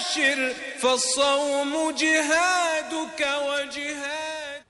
وبشر فالصوم جهادك وجهاد.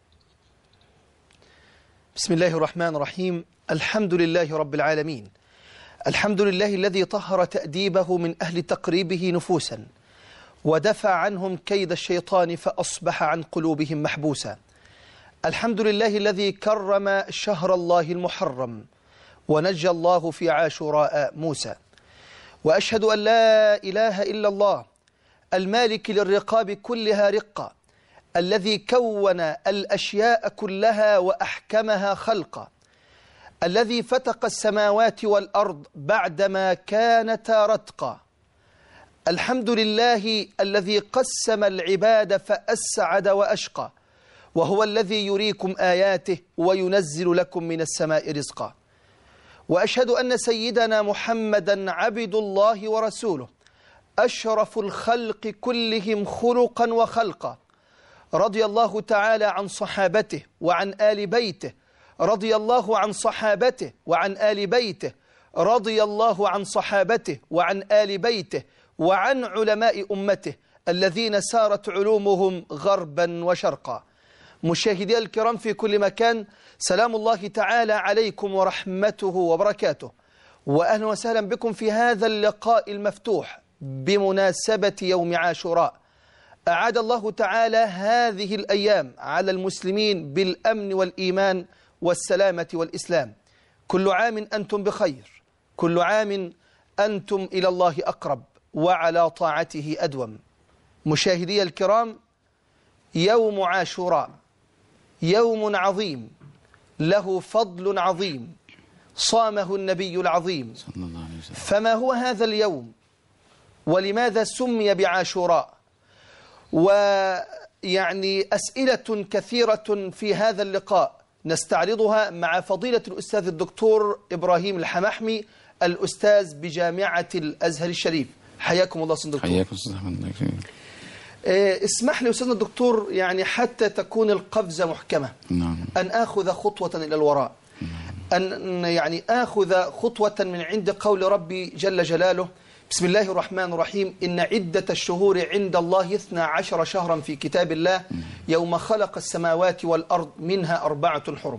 بسم الله الرحمن الرحيم. الحمد لله رب العالمين، الحمد لله الذي طهر تأديبه من أهل تقريبه نفوسا ودفع عنهم كيد الشيطان فأصبح عن قلوبهم محبوسا. الحمد لله الذي كرم شهر الله المحرم ونجى الله في عاشوراء موسى. وأشهد أن لا إله إلا الله المالك للرقاب كلها رقة، الذي كون الأشياء كلها وأحكمها خلقا، الذي فتق السماوات والأرض بعدما كانتا رتقا. الحمد لله الذي قسم العباد فأسعد وأشقى، وهو الذي يريكم آياته وينزل لكم من السماء رزقا. وأشهد أن سيدنا محمدا عبد الله ورسوله، أشرف الخلق كلهم خلقا وخلقا. رضي الله تعالى عن صحابته وعن آل بيته، رضي الله عن صحابته وعن آل بيته، رضي الله عن صحابته وعن آل بيته، وعن علماء أمته الذين سارت علومهم غربا وشرقا. مشاهدي الكرام في كل مكان، سلام الله تعالى عليكم ورحمته وبركاته، وأهلا وسهلا بكم في هذا اللقاء المفتوح بمناسبة يوم عاشوراء. أعاد الله تعالى هذه الأيام على المسلمين بالأمن والإيمان والسلامة والإسلام. كل عام أنتم بخير، كل عام أنتم إلى الله أقرب وعلى طاعته أدوم. مشاهدي الكرام، يوم عاشوراء يوم عظيم له فضل عظيم صامه النبي العظيم. فما هو هذا اليوم ولماذا سمي بعاشوراء؟ ويعني أسئلة كثيرة في هذا اللقاء نستعرضها مع فضيلة الأستاذ الدكتور إبراهيم الحمحمي، الأستاذ بجامعة الأزهر الشريف. حياكم الله سيدنا الدكتور. حياكم الله. اسمح لي أستاذنا الدكتور، يعني حتى تكون القفزة محكمة، أن آخذ خطوة إلى الوراء، أن يعني آخذ خطوة من عند قول ربي جل جلاله: بسم الله الرحمن الرحيم، إن عدة الشهور عند الله 12 شهرا في كتاب الله يوم خلق السماوات والأرض منها 4 حرم.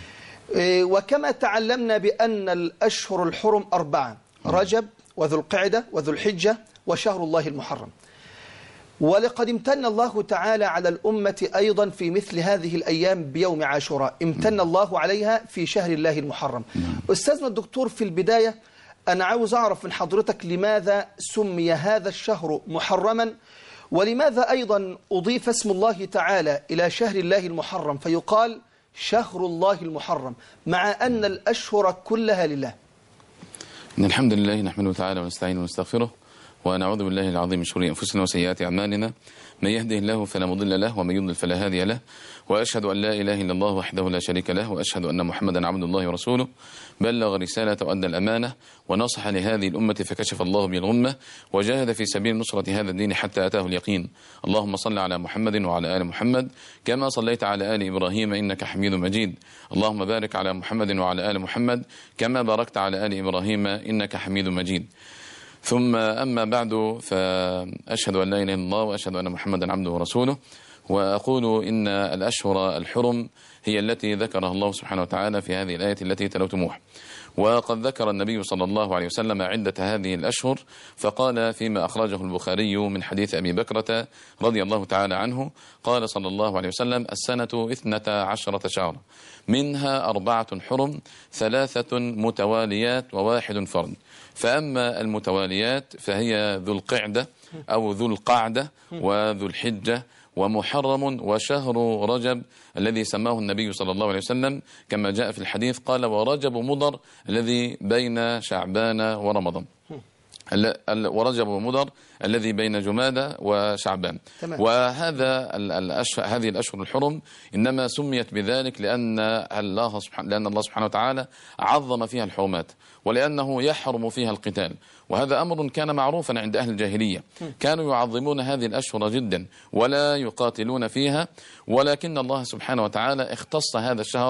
وكما تعلمنا بأن الأشهر الحرم 4: رجب وذو القعدة وذو الحجة وشهر الله المحرم. ولقد امتن الله تعالى على الأمة أيضا في مثل هذه الأيام بيوم عاشوراء، امتن الله عليها في شهر الله المحرم. أستاذنا الدكتور، في البداية أنا عاوز أعرف من حضرتك لماذا سمي هذا الشهر محرما، ولماذا أيضا أضيف اسم الله تعالى إلى شهر الله المحرم فيقال شهر الله المحرم مع أن الأشهر كلها لله؟ إن الحمد لله نحمده تعالى ونستعينه ونستغفره ونعوذ بالله العظيم من شرور أنفسنا وسيئات أعمالنا، من يهده الله فلا مضل له ومن يضلل فلا هادي له، وأشهد أن لا إله إلا الله وحده لا شريك له، وأشهد أن محمدا عبد الله ورسوله، بلغ رسالة وأدى الأمانة ونصح لهذه الأمة فكشف الله به الغمة وجاهد في سبيل نصرة هذا الدين حتى أتاه اليقين. اللهم صل على محمد وعلى آل محمد كما صليت على آل إبراهيم إنك حميد مجيد. اللهم بارك على محمد وعلى آل محمد كما باركت على آل إبراهيم إنك حميد مجيد. ثم أما بعد، فأشهد أن لا إله إلا الله وأشهد أن محمدا عبده ورسوله، وأقول إن الأشهر الحرم هي التي ذكرها الله سبحانه وتعالى في هذه الآية التي تلوتموها. وقد ذكر النبي صلى الله عليه وسلم عدة هذه الأشهر، فقال فيما أخرجه البخاري من حديث أبي بكرة رضي الله تعالى عنه، قال صلى الله عليه وسلم: السنة 12 شهرا منها 4 حرم 3 متواليات و1 فرد. فأما المتواليات فهي ذو القعدة أو ذو القعدة وذو الحجة ومحرم وشهر رجب الذي سماه النبي صلى الله عليه وسلم كما جاء في الحديث، قال: ورجب مضر الذي بين شعبان ورمضان، ورجب مضر الذي بين جمادى وشعبان. وهذا هذه الأشهر الحرم إنما سميت بذلك لأن الله سبحانه وتعالى عظم فيها الحرمات، ولأنه يحرم فيها القتال. وهذا أمر كان معروفا عند أهل الجاهلية، كانوا يعظمون هذه الأشهر جدا ولا يقاتلون فيها، ولكن الله سبحانه وتعالى اختص هذا الشهر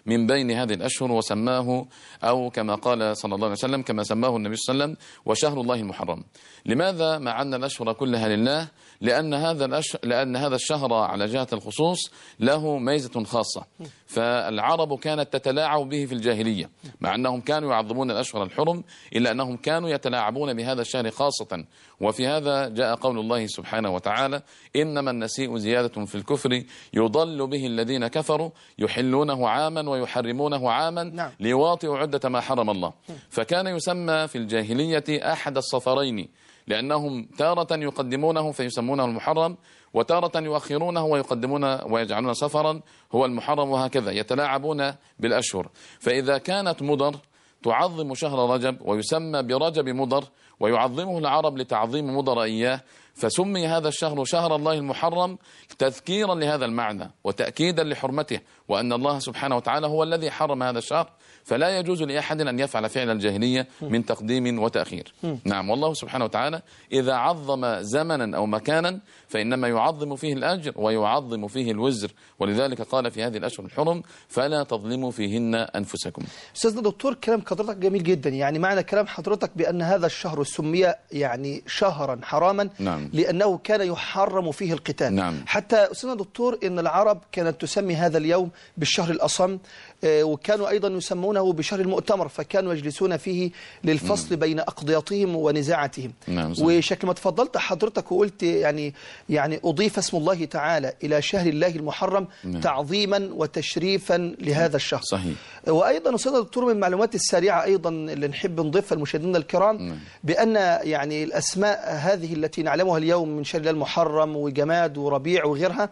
من بين هذه الأشهر، وسماه أو كما قال صلى الله عليه وسلم كما سماه النبي صلى الله عليه وسلم وشهر الله المحرم. لماذا مع أن الأشهر كلها لله؟ لأن هذا الشهر على جهة الخصوص له ميزة خاصة. فالعرب كانت تتلاعب به في الجاهلية، مع أنهم كانوا يعظمون الأشهر الحرم، إلا أنهم كانوا يتلاعبون بهذا الشهر خاصة. وفي هذا جاء قول الله سبحانه وتعالى: إنما النسيء زيادة في الكفر يضل به الذين كفروا يحلونه عاما ويحرمونه عاما ليواطئوا عدة ما حرم الله. فكان يسمى في الجاهلية أحد الصفرين، لأنهم تارة يقدمونه فيسمونه المحرم، وتارة يؤخرونه ويقدمونه ويجعلون سفرا هو المحرم، وهكذا يتلاعبون بالأشهر. فإذا كانت مضر تعظم شهر رجب ويسمى برجب مضر، ويعظمه العرب لتعظيم مضر إياه، فسمي هذا الشهر شهر الله المحرم تذكيرا لهذا المعنى وتأكيدا لحرمته، وأن الله سبحانه وتعالى هو الذي حرم هذا الشهر، فلا يجوز لأحد أن يفعل فعل الجاهلية من تقديم وتأخير. نعم، والله سبحانه وتعالى إذا عظم زمنا أو مكانا فإنما يعظم فيه الأجر ويعظم فيه الوزر، ولذلك قال في هذه الأشهر الحرم: فلا تظلموا فيهن أنفسكم. أستاذنا دكتور، كلام حضرتك جميل جدا. يعني معنى كلام حضرتك بأن هذا الشهر سمي يعني شهرا حراما لأنه كان يحرم فيه القتال. حتى أستاذنا دكتور إن العرب كانت تسمي هذا اليوم بالشهر الأصم، وكانوا أيضا يسمونه بشهر المؤتمر، فكانوا يجلسون فيه للفصل بين أقضياتهم ونزاعاتهم. وشكل ما تفضلت حضرتك وقلت يعني أضيف اسم الله تعالى إلى شهر الله المحرم تعظيما وتشريفا لهذا الشهر. صحيح. وأيضا أستاذ دكتور من المعلومات السريعة أيضا اللي نحب نضيفها لمشاهدينا الكرام بأن يعني الأسماء هذه التي نعلمها اليوم من شهر الله المحرم وجماد وربيع وغيرها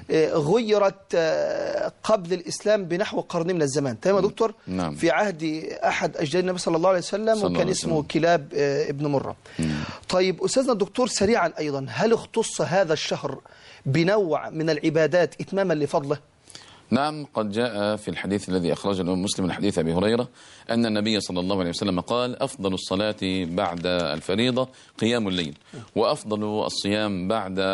غيرت قبل الإسلام بنحو قرن من الزمان. تمام يا دكتور؟ في عهد أحد أجداد النبي صلى الله عليه وسلم، وكان اسمه كلاب ابن مرة. طيب أستاذنا الدكتور سريعا أيضا، هل اختص هذا الشهر بنوع من العبادات إتماما لفضله؟ نعم، قد جاء في الحديث الذي أخرجه الإمام مسلم من حديث أبي هريرة أن النبي صلى الله عليه وسلم قال: أفضل الصلاة بعد الفريضة قيام الليل، وأفضل الصيام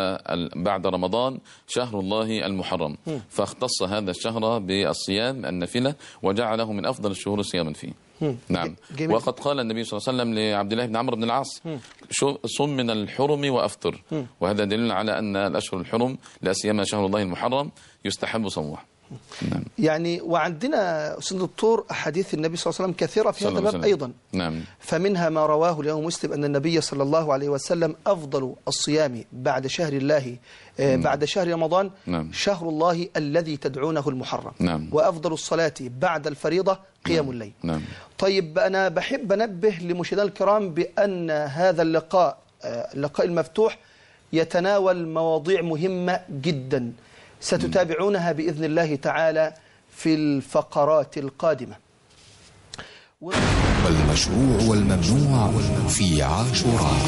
بعد رمضان شهر الله المحرم. فاختص هذا الشهر بالصيام النافلة وجعله من أفضل الشهور صياما فيه. نعم. جميل. وقد قال النبي صلى الله عليه وسلم لعبد الله بن عمرو بن العاص: صم من الحرم وأفطر. وهذا دليل على أن الأشهر الحرم لا سيما شهر الله المحرم يستحب صومه. نعم. يعني وعندنا أستاذ الدكتور أحاديث النبي صلى الله عليه وسلم كثيرة في هذا الباب أيضا. نعم. فمنها ما رواه الإمام مسلم أن النبي صلى الله عليه وسلم: أفضل الصيام بعد شهر الله بعد شهر رمضان شهر الله الذي تدعونه المحرم. وأفضل الصلاة بعد الفريضة قيام الليل. طيب أنا بحب أنبه لمشاهدينا الكرام بأن هذا اللقاء المفتوح يتناول مواضيع مهمة جدا ستتابعونها بإذن الله تعالى في الفقرات القادمة. والمشروع والممنوع في عاشوراء.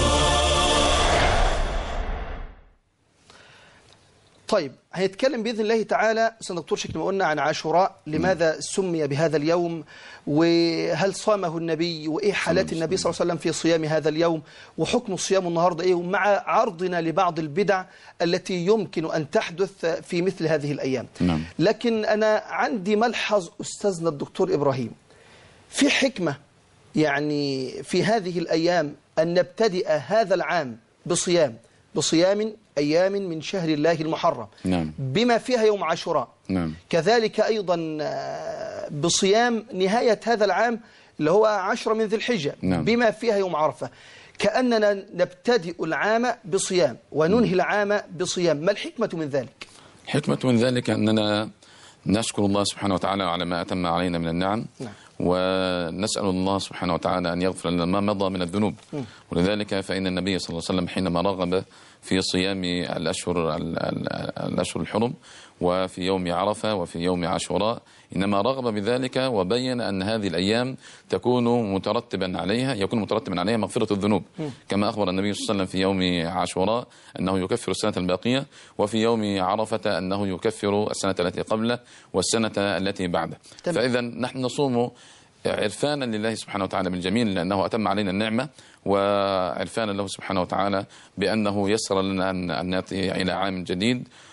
طيب هنتكلم بإذن الله تعالى أستاذ دكتور شكل ما قلنا عن عاشوراء، لماذا سمي بهذا اليوم، وهل صامه النبي، وإيه حالات النبي صلى الله عليه وسلم في صيام هذا اليوم، وحكم الصيام النهاردة إيه، ومع عرضنا لبعض البدع التي يمكن أن تحدث في مثل هذه الأيام. لكن أنا عندي ملحظ أستاذنا الدكتور إبراهيم، في حكمة يعني في هذه الأيام أن نبتدئ هذا العام بصيام أيام من شهر الله المحرم بما فيها يوم عاشوراء. كذلك أيضا بصيام نهاية هذا العام اللي هو 10 من ذي الحجة بما فيها يوم عرفة، كأننا نبتدئ العام بصيام وننهي العام بصيام. ما الحكمة من ذلك؟ الحكمة من ذلك أننا نشكر الله سبحانه وتعالى على ما أتم علينا من النعم، ونسأل الله سبحانه وتعالى أن يغفر لنا ما مضى من الذنوب. ولذلك فإن النبي صلى الله عليه وسلم حينما رغب في صيام الأشهر الحرم وفي يوم عرفة وفي يوم عاشوراء إنما رغب بذلك، وبين أن هذه الأيام يكون مترتبا عليها مغفرة الذنوب، كما أخبر النبي صلى الله عليه وسلم في يوم عاشوراء أنه يكفر السنة الباقية، وفي يوم عرفة أنه يكفر السنة التي قبله والسنة التي بعده. فإذا نحن نصوم عرفانا لله سبحانه وتعالى بالجميل لأنه أتم علينا النعمة، وعرفانا له سبحانه وتعالى بأنه يسر لنا أن نأتي إلى عام جديد،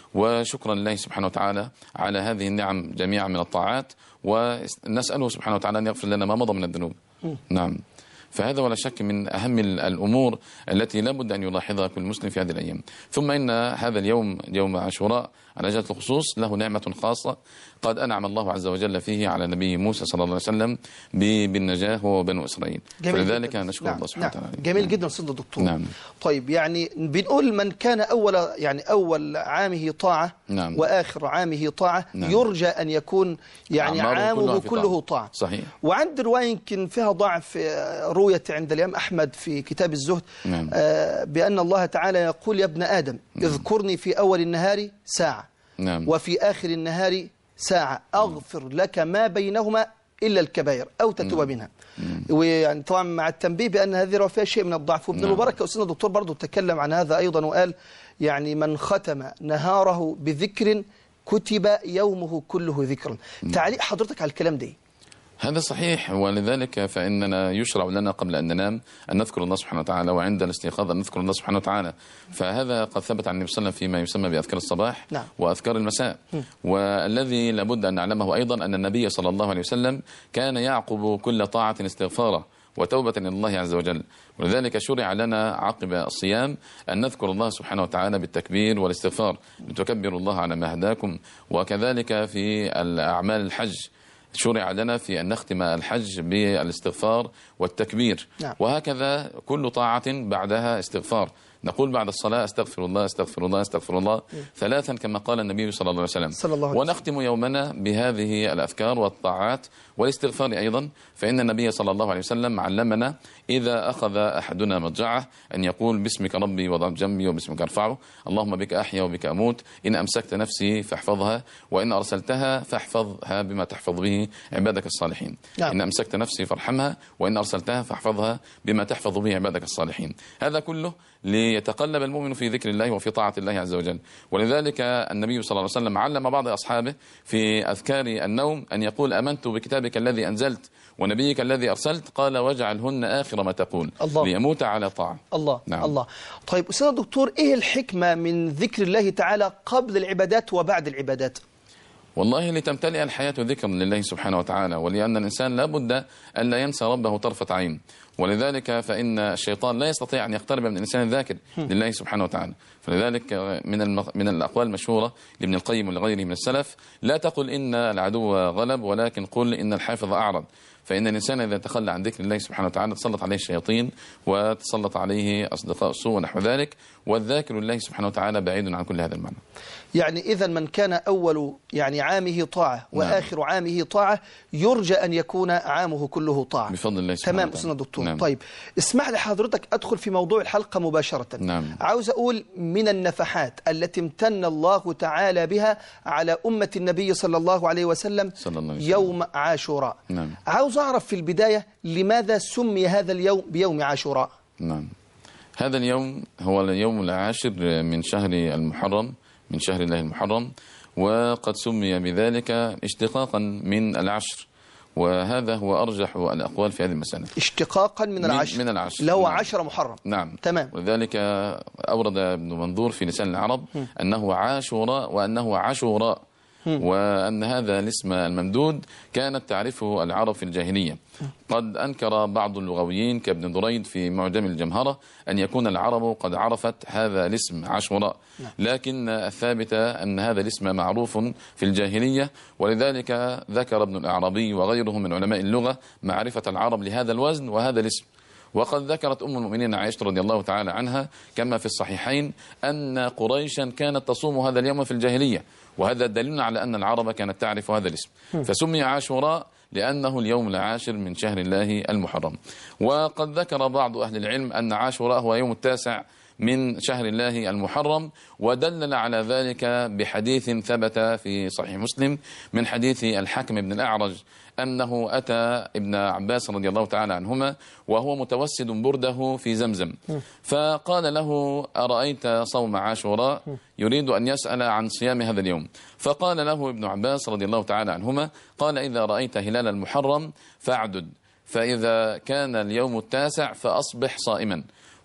وشكرا لله سبحانه وتعالى على هذه النعم جميعا من الطاعات، ونسأله سبحانه وتعالى أن يغفر لنا ما مضى من الذنوب. نعم. فهذا ولا شك من أهم الأمور التي لا بد أن يلاحظها كل مسلم في هذه الأيام. ثم إن هذا اليوم يوم عاشوراء على جهة الخصوص له نعمة خاصة قد أنعم الله عز وجل فيه على نبي موسى صلى الله عليه وسلم بالنجاة هو وبنو إسرائيل، فلذلك نشكر الله سبحانه وتعالى. جميل جدا سيدنا الدكتور. نعم. طيب يعني بنقول من كان أول عامه طاعة وآخر عامه طاعة يرجى أن يكون يعني عامه كله طاعة. صحيح. وعند رواية يمكن فيها ضعف رؤية عند الإمام أحمد في كتاب الزهد بأن الله تعالى يقول: يا ابن آدم اذكرني في أول النهار ساعة وفي آخر النهار ساعة أغفر لك ما بينهما إلا الكبائر أو تتوب منها. ويعني طبعا مع التنبيه بأن هذه الرواية فيها شيء من الضعف. وابن المبارك أستاذنا الدكتور برضو تكلم عن هذا أيضا وقال يعني من ختم نهاره بذكر كتب يومه كله ذكرا. تعليق حضرتك على الكلام ده؟ هذا صحيح، ولذلك فإننا يشرع لنا قبل أن ننام أن نذكر الله سبحانه وتعالى، وعند الاستيقاظ أن نذكر الله سبحانه وتعالى. فهذا قد ثبت عن النبي صلى الله عليه وسلم فيما يسمى بأذكار الصباح وأذكار المساء. والذي لابد أن نعلمه أيضا أن النبي صلى الله عليه وسلم كان يعقب كل طاعة استغفارا وتوبة إلى الله عز وجل، ولذلك شرع لنا عقب الصيام أن نذكر الله سبحانه وتعالى بالتكبير والاستغفار، لتكبروا الله على ما هداكم. وكذلك في الأعمال الحج شرع لنا في أن نختم الحج بالاستغفار والتكبير. وهكذا كل طاعة بعدها استغفار، نقول بعد الصلاة استغفر الله استغفر الله استغفر الله 3 كما قال النبي صلى الله عليه وسلم. ونختم يومنا بهذه الأذكار والطاعات والاستغفار أيضا، فإن النبي صلى الله عليه وسلم علمنا إذا أخذ أحدنا مضجعه أن يقول: باسمك ربي وضعت جنبي وباسمك أرفعه، اللهم بك أحيا وبك أموت، إن أمسكت نفسي فاحفظها، وإن أرسلتها فاحفظها بما تحفظ به عبادك الصالحين. إن أمسكت نفسي فارحمها، وإن أرسلتها فاحفظها بما تحفظ به عبادك الصالحين. هذا كله ليتقلب المؤمن في ذكر الله وفي طاعة الله عز وجل. ولذلك النبي صلى الله عليه وسلم علم بعض أصحابه في أذكار النوم أن يقول: آمنت بكتابك الذي أنزلت ونبيك الذي أرسلت، قال: واجعلهن آخر ما تقول ليموت على طاعة. الله. الله. طيب أستاذ الدكتور، إيه الحكمة من ذكر الله تعالى قبل العبادات وبعد العبادات؟ والله لتمتلئ الحياة ذكرا لله سبحانه وتعالى، ولأن الإنسان لا بد أن لا ينسى ربه طرفة عين، ولذلك فإن الشيطان لا يستطيع أن يقترب من الإنسان الذاكر لله سبحانه وتعالى. فلذلك من الأقوال المشهورة لابن القيم ولغيره من السلف: لا تقل إن العدو غلب، ولكن قل إن الحافظ أعرض. فإن الإنسان إذا تخلى عن ذكر الله سبحانه وتعالى تسلط عليه الشياطين وتسلط عليه أصدقاء السوء ونحو ذلك، والذاكر لله سبحانه وتعالى بعيد عن كل هذا المعنى. يعني إذا من كان أول عامه طاعة وآخر عامه طاعة يرجى أن يكون عامه كله طاعة بفضل الله سبحانه وتعالى. تمام أستاذ الدكتور. طيب اسمح لحضرتك أدخل في موضوع الحلقة مباشرة. عاوز أقول من النفحات التي امتن الله تعالى بها على أمة النبي صلى الله عليه وسلم يوم عاشوراء. عاوز أعرف في البداية لماذا سمي هذا اليوم بيوم عاشوراء؟ هذا اليوم هو اليوم العاشر من شهر المحرم، من شهر الله المحرم، وقد سمي بذلك اشتقاقا من العشر، وهذا هو أرجح الأقوال في هذه المسألة. اشتقاقا من العشر، من العشر اللي هو 10 محرم. تمام. ولذلك أورد ابن منظور في لسان العرب أنه عاشوراء وأنه عاشوراء، وأن هذا الاسم الممدود كانت تعرفه العرب في الجاهلية. قد أنكر بعض اللغويين كابن دريد في معجم الجمهرة أن يكون العرب قد عرفت هذا الاسم عاشوراء، لكن الثابت أن هذا الاسم معروف في الجاهلية، ولذلك ذكر ابن الأعرابي وغيره من علماء اللغة معرفة العرب لهذا الوزن وهذا الاسم. وقد ذكرت أم المؤمنين عائشة رضي الله تعالى عنها كما في الصحيحين أن قريشا كانت تصوم هذا اليوم في الجاهلية، وهذا دليل على أن العرب كانت تعرف هذا الاسم، فسمي عاشوراء لأنه اليوم العاشر من شهر الله المحرم. وقد ذكر بعض أهل العلم أن عاشوراء هو يوم 9 من شهر الله المحرم، ودلل على ذلك بحديث ثبت في صحيح مسلم من حديث الحكم بن الأعرج أنه أتى ابن عباس رضي الله تعالى عنهما وهو متوسد برده في زمزم، فقال له: أرأيت صوم عاشوراء؟ يريد أن يسأل عن صيام هذا اليوم. فقال له ابن عباس رضي الله تعالى عنهما: قال إذا رأيت هلال المحرم فاعدد، فإذا كان اليوم 9 فأصبح صائما.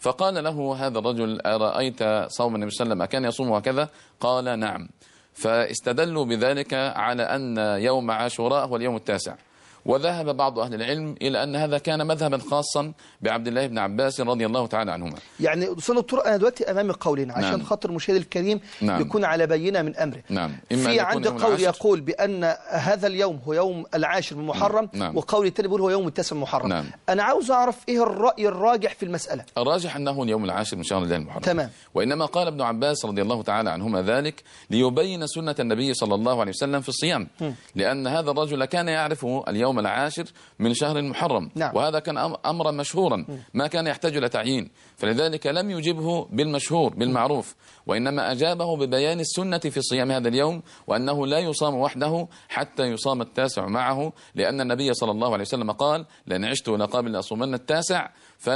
فقال له هذا الرجل: أرأيت صوم النبي صلى الله عليه وسلم أكان يصوم هكذا؟ قال: نعم. فاستدلوا بذلك على أن يوم عاشوراء هو اليوم التاسع. وذهب بعض أهل العلم إلى أن هذا كان مذهبا خاصا بعبد الله بن عباس رضي الله تعالى عنهما. يعني أستاذ دكتور، أنا دلوقتي أمامي قولين عشان نعم. خاطر المشاهد الكريم نعم. يكون على بينة من أمره. نعم. في عندي قول يقول بأن هذا اليوم هو يوم العاشر من محرم. نعم. وقول الثاني بيقول هو يوم التاسع من محرم. نعم. أنا عاوز أعرف إيه الرأي الراجح في المسألة. الراجح أنه اليوم العاشر من شهر الله المحرم. تمام. وإنما قال ابن عباس رضي الله تعالى عنهما ذلك ليبين سنة النبي صلى الله عليه وسلم في الصيام، لأن هذا الرجل كان يعرف اليوم العاشر من شهر المحرم. نعم. وهذا كان أمرا مشهورا ما كان يحتاج إلى تعيين، فلذلك لم يجبه بالمشهور بالمعروف، وإنما أجابه ببيان السنة في صيام هذا اليوم، وأنه لا يصام وحده حتى يصام التاسع معه، لأن النبي صلى الله عليه وسلم قال: لأن عشت إلى قابل لأصومن التاسع،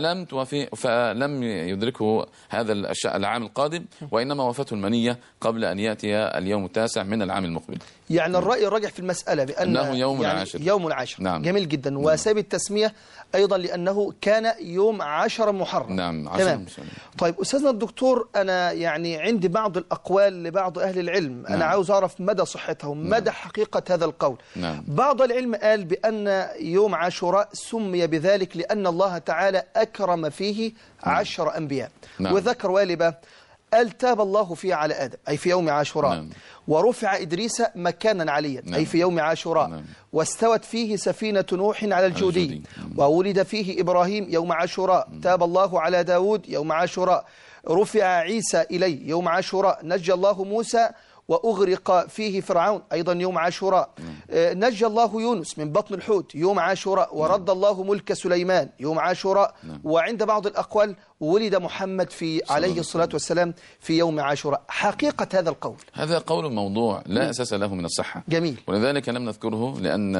فلم يدركه هذا العام القادم، وإنما وفاته المنية قبل أن يأتي اليوم التاسع من العام المقبل. يعني الرأي الراجح في المسألة بأنه يوم العاشر. يوم العاشر. نعم. جميل جدا. وسبب التسمية أيضا لأنه كان يوم 10 محرم. نعم. تمام. طيب أستاذنا الدكتور، أنا يعني عندي بعض الأقوال لبعض أهل العلم. أنا عاوز أعرف مدى صحتهم، مدى حقيقة هذا القول. نعم. بعض العلم قال بأن يوم عاشوراء سمي بذلك لأن الله تعالى أكرم فيه 10 أنبياء. نعم. وذكر والبة قال: تاب الله فيه على آدم، أي في يوم عاشوراء. نعم. ورفع إدريس مكانا عليا. نعم. أي في يوم عاشوراء. نعم. واستوت فيه سفينة نوح على الجودي. وولد فيه إبراهيم يوم عاشوراء. تاب الله على داود يوم عاشوراء. رفع عيسى إليه يوم عاشوراء. نجى الله موسى وأغرق فيه فرعون أيضا يوم عاشوراء. نجى الله يونس من بطن الحوت يوم عاشوراء. ورد الله ملك سليمان يوم عاشوراء. وعند بعض الأقوال ولد محمد عليه الصلاة والسلام في يوم عاشوراء. حقيقة هذا القول؟ هذا قول موضوع لا أساس له من الصحة. جميل. ولذلك لم نذكره، لأن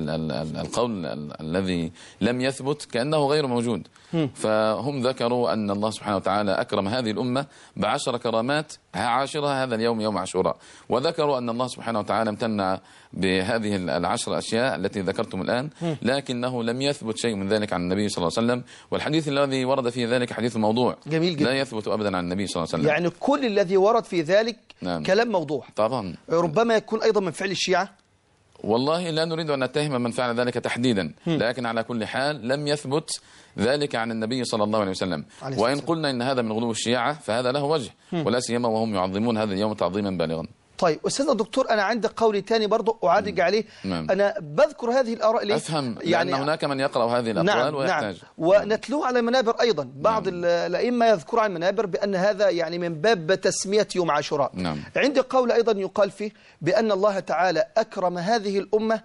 القول الذي لم يثبت كأنه غير موجود. فهم ذكروا أن الله سبحانه وتعالى أكرم هذه الأمة ب10 كرامات، عاشرها هذا اليوم يوم عاشوراء. وذكروا أن الله سبحانه وتعالى امتنع بهذه 10 أشياء التي ذكرتم الآن، لكنه لم يثبت شيء من ذلك عن النبي صلى الله عليه وسلم. والحديث الذي ورد في ذلك حديث موضوع. جميل جدا. لا يثبت أبدا عن النبي صلى الله عليه وسلم. يعني كل الذي ورد في ذلك نعم. كلام موضوع. طبعا. ربما يكون أيضا من فعل الشيعة. والله لا نريد أن نتهم من فعل ذلك تحديدا، لكن على كل حال لم يثبت ذلك عن النبي صلى الله عليه وسلم. وإن قلنا إن هذا من غلو الشيعة فهذا له وجه، ولا سيما وهم يعظمون هذا اليوم تعظيما بالغا. طيب أستاذنا الدكتور، أنا عندي قول تاني برضو أعرج عليه. أنا بذكر هذه الآراء ليه؟ أفهم يعني لأن هناك من يقرأ هذه الأقوال. نعم. ويحتاج. نعم. ونتلوه على المنابر أيضا. بعض الأئمة يذكر عن المنابر بأن هذا يعني من باب تسمية يوم عاشوراء. نعم. عندي قول أيضا يقال فيه بأن الله تعالى أكرم هذه الأمة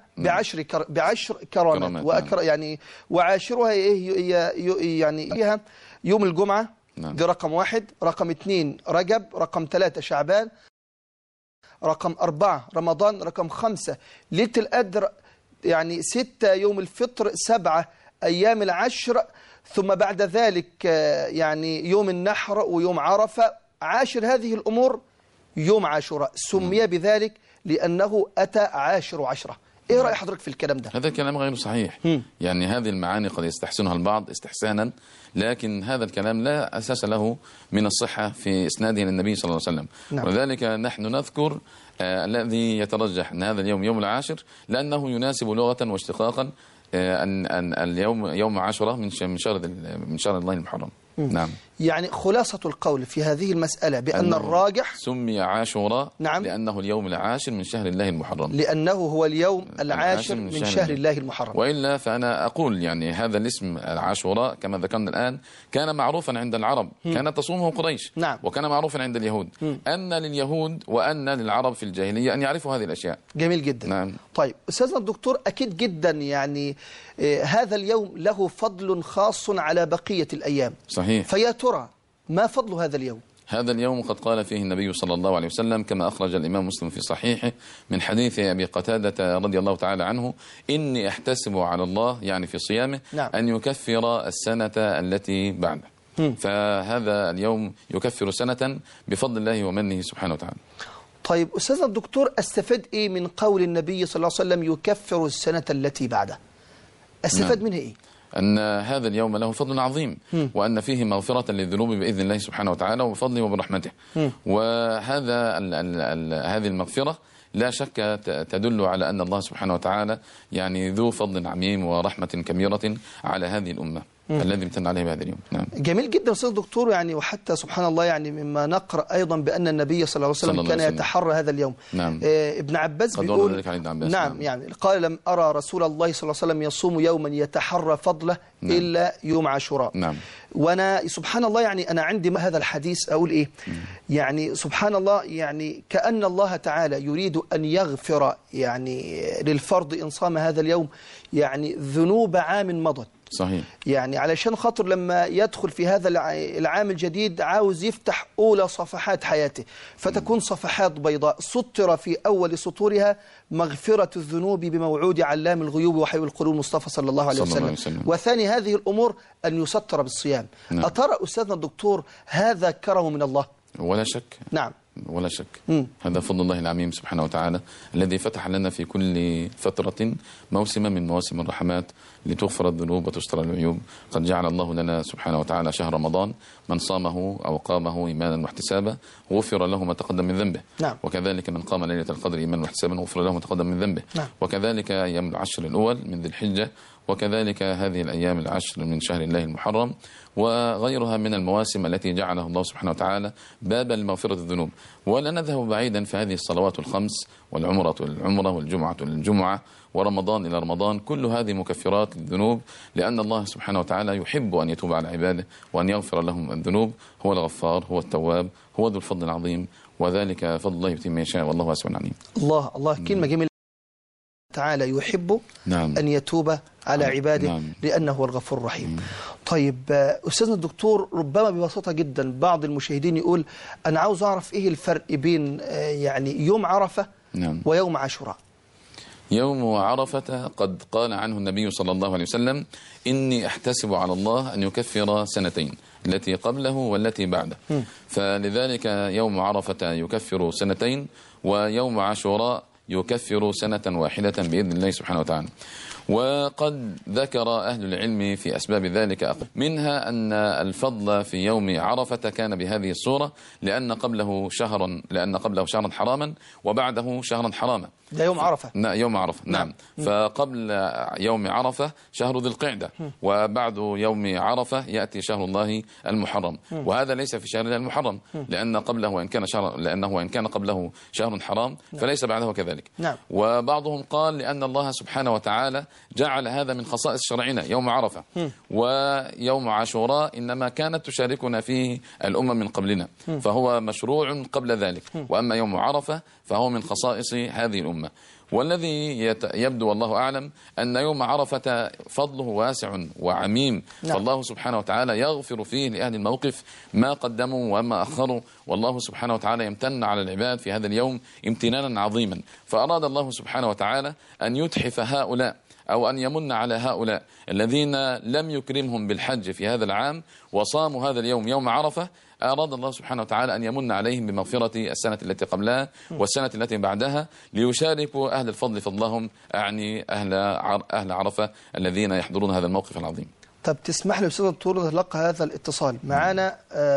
بعشر كرامات. يعني وعاشرها يعني فيها يوم الجمعة. نعم. دي رقم 1. رقم 2 رجب. رقم 3 شعبان. رقم 4 رمضان. رقم 5 ليلة القدر. يعني 6 يوم الفطر. 7 أيام العشر. ثم بعد ذلك يعني يوم النحر ويوم عرفة. عاشر هذه الأمور يوم عاشوراء. سمي بذلك لأنه أتى 10. إيه رأي حضرتك في الكلام ده؟ هذا الكلام غير صحيح. يعني هذه المعاني قد يستحسنها البعض استحسانا، لكن هذا الكلام لا أساس له من الصحة في إسناده للنبي صلى الله عليه وسلم. نعم. ولذلك نحن نذكر الذي يترجح أن هذا اليوم يوم العاشر، لأنه يناسب لغة واشتقاقا أن اليوم يوم عاشوراء من شهر الله المحرم. نعم. يعني خلاصة القول في هذه المسألة بأن الراجح سمي عاشوراء. نعم. لأنه اليوم العاشر من شهر الله المحرم، لأنه هو اليوم العاشر من شهر الله المحرم. وإلا فأنا أقول يعني هذا الاسم عاشوراء كما ذكرنا الآن كان معروفا عند العرب. كانت تصومه قريش. نعم. وكان معروفا عند اليهود. أن لليهود وأن للعرب في الجاهلية أن يعرفوا هذه الأشياء. جميل جدا. نعم. طيب أستاذنا الدكتور، أكيد جدا يعني هذا اليوم له فضل خاص على بقية الأيام. صحيح. فيا ترى ما فضل هذا اليوم؟ هذا اليوم قد قال فيه النبي صلى الله عليه وسلم كما أخرج الإمام مسلم في صحيحه من حديث أبي قتادة رضي الله تعالى عنه: إني أحتسب على الله، يعني في صيامه، نعم. أن يكفر السنة التي بعده. فهذا اليوم يكفر سنة بفضل الله ومنه سبحانه وتعالى. طيب أستاذنا الدكتور، أستفاد إيه من قول النبي صلى الله عليه وسلم يكفر السنة التي بعده؟ أستفاد منه إيه؟ أن هذا اليوم له فضل عظيم، وأن فيه مغفرة للذنوب بإذن الله سبحانه وتعالى وبفضله وبرحمته. وهذا هذه المغفرة لا شك تدل على أن الله سبحانه وتعالى يعني ذو فضل عميم ورحمة كبيرة على هذه الأمة الذي امتن عليه بهذا اليوم. نعم. جميل جدا أستاذ دكتور. يعني وحتى سبحان الله يعني مما نقرأ أيضا بأن النبي صلى الله عليه وسلم كان يتحرى هذا اليوم. نعم. ابن عباس بيقول نعم يعني قال لم أرى رسول الله صلى الله عليه وسلم يصوم يوما يتحرى فضله إلا يوم عاشوراء. نعم. وأنا سبحان الله يعني أنا عندي هذا الحديث أقول إيه يعني سبحان الله يعني كأن الله تعالى يريد أن يغفر يعني للفرد إن صام هذا اليوم يعني ذنوب عام مضت. صحيح. يعني علشان خاطر لما يدخل في هذا العام الجديد عاوز يفتح أولى صفحات حياته، فتكون صفحات بيضاء سطر في أول سطورها مغفرة الذنوب بموعود علام الغيوب وحي القلوب المصطفى صلى الله عليه وسلم. وثاني هذه الأمور أن يسطر بالصيام. نعم. أترى أستاذنا الدكتور هذا كرم من الله؟ ولا شك. نعم. ولا شك. هذا فضل الله العميم سبحانه وتعالى الذي فتح لنا في كل فترة موسما من مواسم الرحمات لتغفر الذنوب وتستر العيوب. قد جعل الله لنا سبحانه وتعالى شهر رمضان من صامه أو قامه إيمانا واحتسابا غفر له ما تقدم من ذنبه. نعم. وكذلك من قام ليلة القدر إيمانا واحتسابا غفر له ما تقدم من ذنبه. نعم. وكذلك أيام العشر الأول من ذي الحجة، وكذلك هذه الأيام العشر من شهر الله المحرم، وغيرها من المواسم التي جعلها الله سبحانه وتعالى بابا لمغفرة الذنوب. ولا نذهب بعيدا في هذه الصلوات الخمس والعمرة والجمعة للجمعة ورمضان إلى رمضان، كل هذه مكفرات للذنوب، لأن الله سبحانه وتعالى يحب أن يتوب على عباده وأن يغفر لهم الذنوب. هو الغفار، هو التواب، هو ذو الفضل العظيم، وذلك فضل الله يؤتيه من يشاء والله واسع عليم. الله كلمة جميلة. تعالى يحب نعم. أن يتوب على عباده. نعم. لأنه هو الغفور الرحيم. طيب أستاذنا الدكتور، ربما ببساطة جدا بعض المشاهدين يقول أنا عاوز أعرف إيه الفرق بين يعني يوم عرفة نعم. ويوم عاشوراء. يوم عرفة قد قال عنه النبي صلى الله عليه وسلم إني أحتسب على الله أن يكفر سنتين، التي قبله والتي بعده. فلذلك يوم عرفة يكفر سنتين، ويوم عاشوراء يكفر سنة واحدة بإذن الله سبحانه وتعالى. وقد ذكر أهل العلم في أسباب ذلك، منها أن الفضل في يوم عرفة كان بهذه الصورة لأن قبله شهرا حراما وبعده شهرا حراما. ده يوم عرفة. يوم عرفة. نعم. فقبل يوم عرفة شهر ذي القعدة، وبعد يوم عرفة يأتي شهر الله المحرم. وهذا ليس في شهر الله المحرم، لأنه وإن كان قبله شهر حرام فليس بعده كذلك. نعم. وبعضهم قال لأن الله سبحانه وتعالى جعل هذا من خصائص شرعنا يوم عرفة. ويوم عاشوراء إنما كانت تشاركنا فيه الأمم من قبلنا، فهو مشروع قبل ذلك. وأما يوم عرفة فهو من خصائص هذه الأمة. والذي يبدو والله أعلم أن يوم عرفة فضله واسع وعميم. نعم. فالله سبحانه وتعالى يغفر فيه لأهل الموقف ما قدموا وما أخروا، والله سبحانه وتعالى يمتن على العباد في هذا اليوم امتنانا عظيما. فأراد الله سبحانه وتعالى أن يتحف هؤلاء أو أن يمن على هؤلاء الذين لم يكرمهم بالحج في هذا العام وصاموا هذا اليوم يوم عرفة. أراد الله سبحانه وتعالى أن يمن عليهم بمغفرة السنة التي قبلها والسنة التي بعدها، ليشاركوا أهل الفضل فضلهم، أعني أهل عرفة الذين يحضرون هذا الموقف العظيم. طب تسمح لي أستاذ الدكتور نتلقى هذا الاتصال معنا.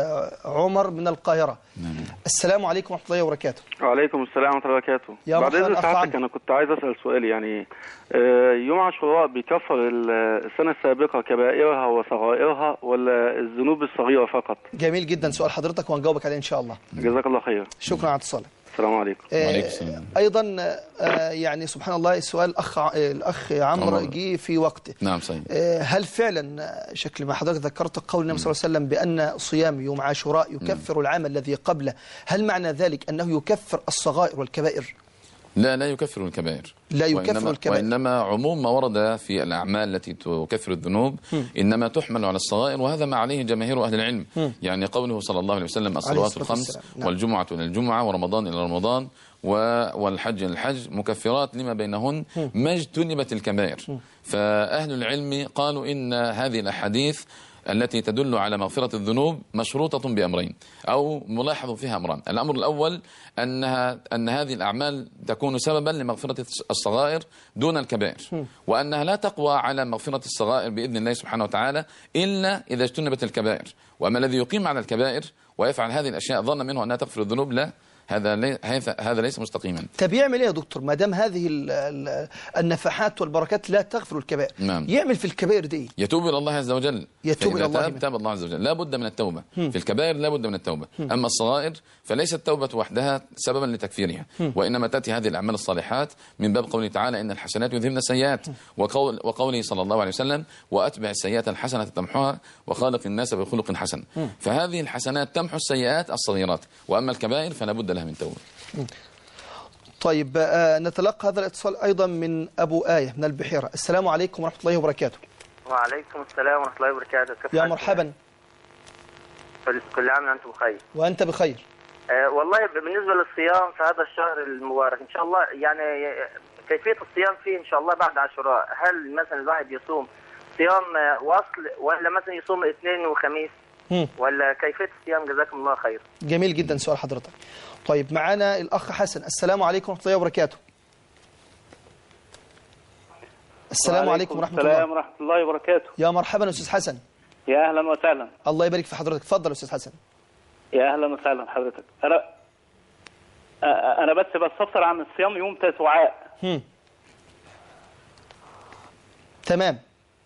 عمر من القاهرة. السلام عليكم ورحمة الله وبركاته. وعليكم السلام ورحمة الله وبركاته. بعد إذن سعادتك أنا كنت عايز أسأل سؤال، يعني يوم عاشوراء بيكفر السنة السابقة كبائرها وصغائرها ولا الذنوب الصغيرة فقط؟ جميل جدا سؤال حضرتك وهنجاوبك عليه إن شاء الله. جزاك الله خير. شكرا على اتصالك. السلام عليكم. وعليكم السلام. أيضا يعني سبحان الله السؤال الأخ عمرو جه في وقته. نعم صحيح. هل فعلا شكل ما حضرتك ذكرت قول النبي صلى الله عليه وسلم بأن صيام يوم عاشوراء يكفر العام الذي قبله، هل معنى ذلك أنه يكفر الصغائر والكبائر؟ لا يكفر الكبائر. لا يكفر الكبائر. وإنما عموم ما ورد في الأعمال التي تكفر الذنوب إنما تحمل على الصغائر، وهذا ما عليه جماهير أهل العلم. يعني قوله صلى الله عليه وسلم الصلوات الخمس والجمعة إلى الجمعة ورمضان إلى رمضان والحج إلى الحج مكفرات لما بينهن ما اجتنبت الكبائر. فأهل العلم قالوا إن هذه الأحاديث التي تدل على مغفرة الذنوب مشروطة بأمرين، أو ملاحظ فيها أمران. الأمر الأول أن هذه الأعمال تكون سببا لمغفرة الصغائر دون الكبائر، وأنها لا تقوى على مغفرة الصغائر بإذن الله سبحانه وتعالى إلا إذا اجتنبت الكبائر. وأما الذي يقيم على الكبائر ويفعل هذه الأشياء ظن منه أنها تغفر الذنوب، لا، هذا ليس مستقيما. طب يعمل ايه يا دكتور ما دام هذه النفحات والبركات لا تغفر الكبائر؟ نعم. يعمل في الكبائر دي يتوب الى الله عز وجل، يتوب الى الله تاب الله عز وجل. لا بد من التوبه في الكبائر، لا بد من التوبه. اما الصغائر فليست التوبه وحدها سببا لتكفيرها، وانما تاتي هذه الاعمال الصالحات من باب قوله تعالى ان الحسنات يذهبن السيئات، وقوله صلى الله عليه وسلم واتبع السيئات الحسنه تمحها وخالق الناس بخلق حسن. فهذه الحسنات تمحو السيئات الصغيرات، واما الكبائر فلا بد لها من توبه. طيب نتلقى هذا الاتصال أيضا من أبو آية من البحيرة. السلام عليكم ورحمة الله وبركاته. وعليكم السلام ورحمة الله وبركاته. يا مرحبا. كل عام وأنتم بخير. وأنت بخير. والله بالنسبة للصيام في هذا الشهر المبارك إن شاء الله، يعني كيفية الصيام فيه إن شاء الله بعد عاشوراء، هل مثلا الواحد يصوم صيام وصل ولا مثلا يصوم اثنين وخميس ولا كيفية الصيام؟ جزاكم الله خير. جميل جدا سؤال حضرتك. طيب معنا الأخ حسن. السلام عليكم ورحمة الله وبركاته. السلام عليكم ورحمة الله. السلام ورحمة الله وبركاته. يا مرحبا أستاذ حسن. يا أهلا وسهلا. الله يبارك في حضرتك. اتفضل أستاذ حسن. يا أهلا وسهلا حضرتك. أنا بس بستفسر عن الصيام يوم تسوعاء. تمام.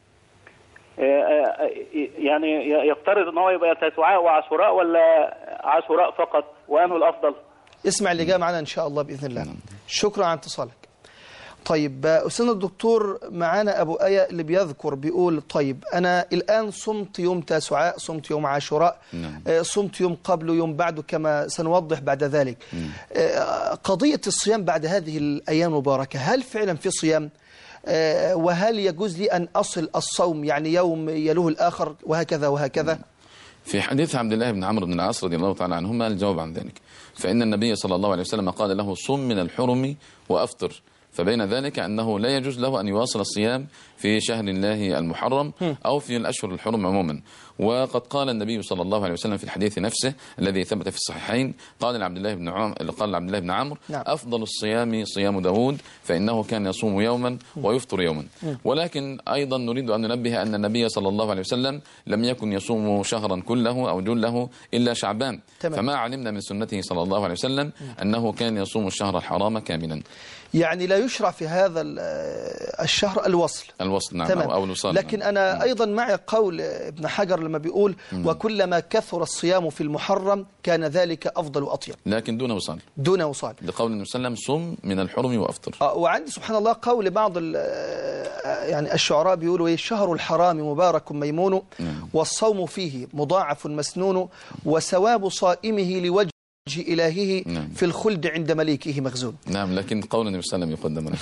يعني يفترض ان هو يبقى تسوعاء وعاشوراء ولا عاشوراء فقط، وانه الافضل؟ اسمع اللي جاء معنا ان شاء الله باذن الله. شكرا على اتصالك. طيب استاذنا الدكتور، معانا ابو آية اللي بيذكر بيقول طيب انا الان صمت يوم تسوعاء، صمت يوم عاشوراء، صمت يوم قبله يوم بعده كما سنوضح بعد ذلك. قضية الصيام بعد هذه الايام المباركة، هل فعلا في صيام؟ وهل يجوز لي أن أصل الصوم يعني يوم يلوه الآخر وهكذا وهكذا؟ في حديث عبد الله بن عمرو بن العاص رضي الله تعالى عنهما الجواب عن ذلك، فإن النبي صلى الله عليه وسلم قال له صم من الحرم وأفطر، فبين ذلك أنه لا يجوز له أن يواصل الصيام في شهر الله المحرم أو في الأشهر الحرم عموما. وقد قال النبي صلى الله عليه وسلم في الحديث نفسه الذي ثبت في الصحيحين، قال لعبد الله بن عمرو نعم. أفضل الصيام صيام داود فإنه كان يصوم يوما ويفطر يوما. ولكن أيضا نريد أن ننبه أن النبي صلى الله عليه وسلم لم يكن يصوم شهرا كله أو جله إلا شعبان. فما علمنا من سنته صلى الله عليه وسلم أنه كان يصوم الشهر الحرام كاملا. يعني لا يشرع في هذا الشهر الوصل. نعم. تمام. أو الوصال. لكن أنا أيضا معي قول ابن حجر لما بيقول وكلما كثر الصيام في المحرم كان ذلك أفضل وأطيب، لكن دون وصال. دون وصال، لقول النبي صلى الله عليه وسلم صم من الحرم وأفطر. وعندي سبحان الله قول بعض يعني الشعراء بيقولوا شهر الحرام مبارك ميمون والصوم فيه مضاعف مسنون وثواب صائمه لوجه إلهه في الخلد عند مليكه مخزون. نعم، لكن قول النبي صلى الله عليه وسلم يقدم.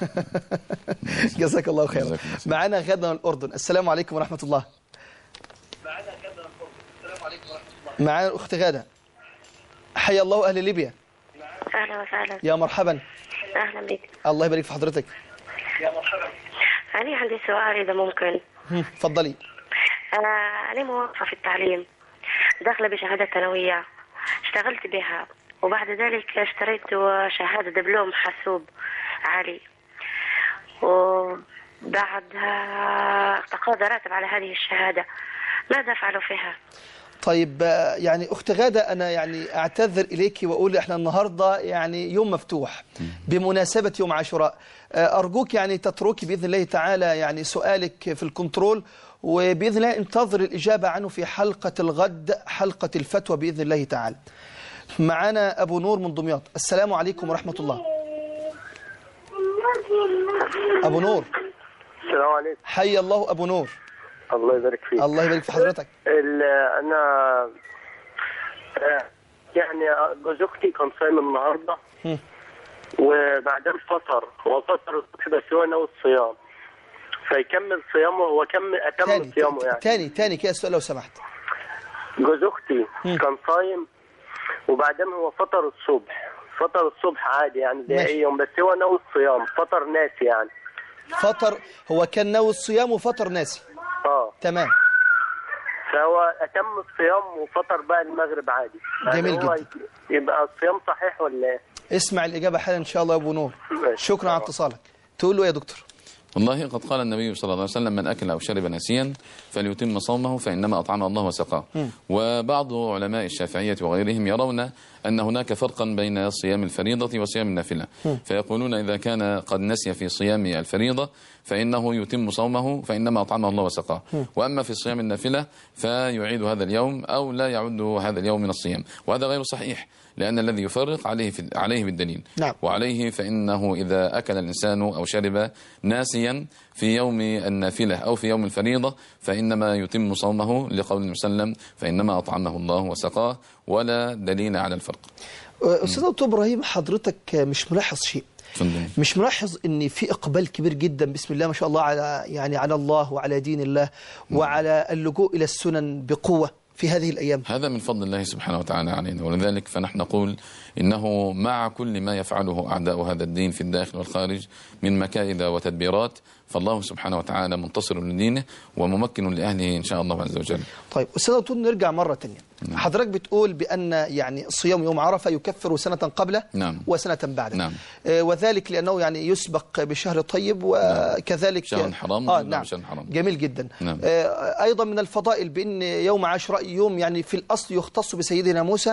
جزاك الله خيرا. معنا غدا من الأردن. السلام عليكم ورحمة الله. معنا الأخت غادة. حيا الله أهل ليبيا. أهلا وسهلا. يا مرحبا. أهلا بك. الله يبارك في حضرتك. يا مرحبا. أنا عندي سؤال إذا ممكن. تفضلي. أنا موظفة في التعليم، داخلة بشهادة ثانوية، اشتغلت بها وبعد ذلك اشتريت شهادة دبلوم حاسوب عالي، وبعدها تقاضى راتب على هذه الشهادة، ماذا أفعل فيها؟ طيب يعني أخت غادة، أنا يعني أعتذر إليك وأقول إحنا النهاردة يعني يوم مفتوح بمناسبة يوم عاشوراء. أرجوك يعني تتركي بإذن الله تعالى يعني سؤالك في الكنترول، وبإذن الله انتظر الإجابة عنه في حلقة الغد، حلقة الفتوى بإذن الله تعالى. معنا أبو نور من دمياط. السلام عليكم ورحمة الله. أبو نور. السلام عليكم. حي الله أبو نور. الله يبارك فيك. الله يبارك في حضرتك. أنا يعني جوز أختي كان صايم النهارده وبعدين فطر، هو فطر الصبح بس هو ناوي الصيام، فيكمل صيامه. هو أكمل صيامه يعني. تاني كده السؤال لو سمحت. جوز أختي كان صايم وبعدين هو فطر الصبح عادي يعني زي أي يوم، بس هو ناوي الصيام، فطر ناسي يعني. هو كان ناوي الصيام وفطر ناسي. اه تمام. فهو أتم الصيام وفطر بقى المغرب عادي. جميل جدا. يبقى الصيام صحيح ولا ايه؟ اسمع الإجابة حالا إن شاء الله يا أبو نور. شكرا على اتصالك. تقول له يا دكتور. والله قد قال النبي صلى الله عليه وسلم: من أكل أو شرب ناسيا فليتم صومه فإنما أطعمه الله وسقاه. وبعض علماء الشافعية وغيرهم يرون أن هناك فرقا بين صيام الفريضة وصيام النافلة، فيقولون إذا كان قد نسي في صيام الفريضة فإنه يتم صومه فإنما أطعمه الله وسقاه، وأما في صيام النافلة فيعيد هذا اليوم أو لا يعد هذا اليوم من الصيام، وهذا غير صحيح، لأن الذي يفرق عليه بالدليل. نعم. وعليه فإنه إذا أكل الإنسان أو شرب ناسيا في يوم النافلة أو في يوم الفريضة فإنما يتم صومه لقول النبي صلى الله عليه وسلم: فإنما أطعمه الله وسقاه، ولا دليل على الفرق. أستاذ دكتور إبراهيم، حضرتك مش ملاحظ شيء؟ مش ملاحظ ان في اقبال كبير جدا بسم الله ما شاء الله على الله وعلى دين الله وعلى اللجوء الى السنن بقوة في هذه الأيام؟ هذا من فضل الله سبحانه وتعالى علينا، ولذلك فنحن نقول إنه مع كل ما يفعله أعداء هذا الدين في الداخل والخارج من مكائد وتدبيرات، فالله سبحانه وتعالى منتصر لدينه وممكن لأهله إن شاء الله عز وجل. طيب أستاذ دكتور، نرجع مرة تانية. حضرتك بتقول بأن يعني صيام يوم عرفة يكفر سنة قبله وسنة بعده. وذلك لأنه يعني يسبق بشهر طيب وكذلك شهر حرام. نعم. شهر حرام. جميل جدا. أيضا من الفضائل بأن يوم عاشوراء يوم يعني في الأصل يختص بسيدنا موسى،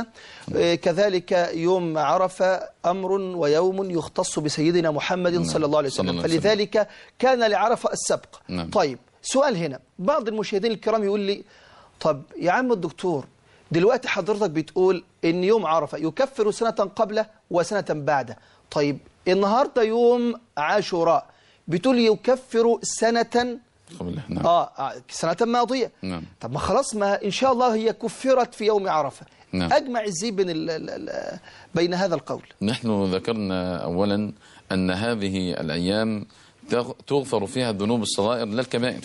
كذلك يوم عرفة أمر ويوم يختص بسيدنا محمد صلى الله عليه وسلم، فلذلك كان لعرفة السبق. طيب سؤال هنا، بعض المشاهدين الكرام يقول لي: طب يا عم الدكتور، دلوقتي حضرتك بتقول ان يوم عرفة يكفر سنة قبله وسنة بعده، طيب النهاردة يوم عاشوراء بتقول يكفر سنة قبله. سنة ماضية. طب ما خلاص، ما ان شاء الله هي كفرت في يوم عرفة. اجمع ازاي بين هذا القول؟ نحن ذكرنا اولا ان هذه الايام تغفر فيها الذنوب الصغائر لا الكبائر.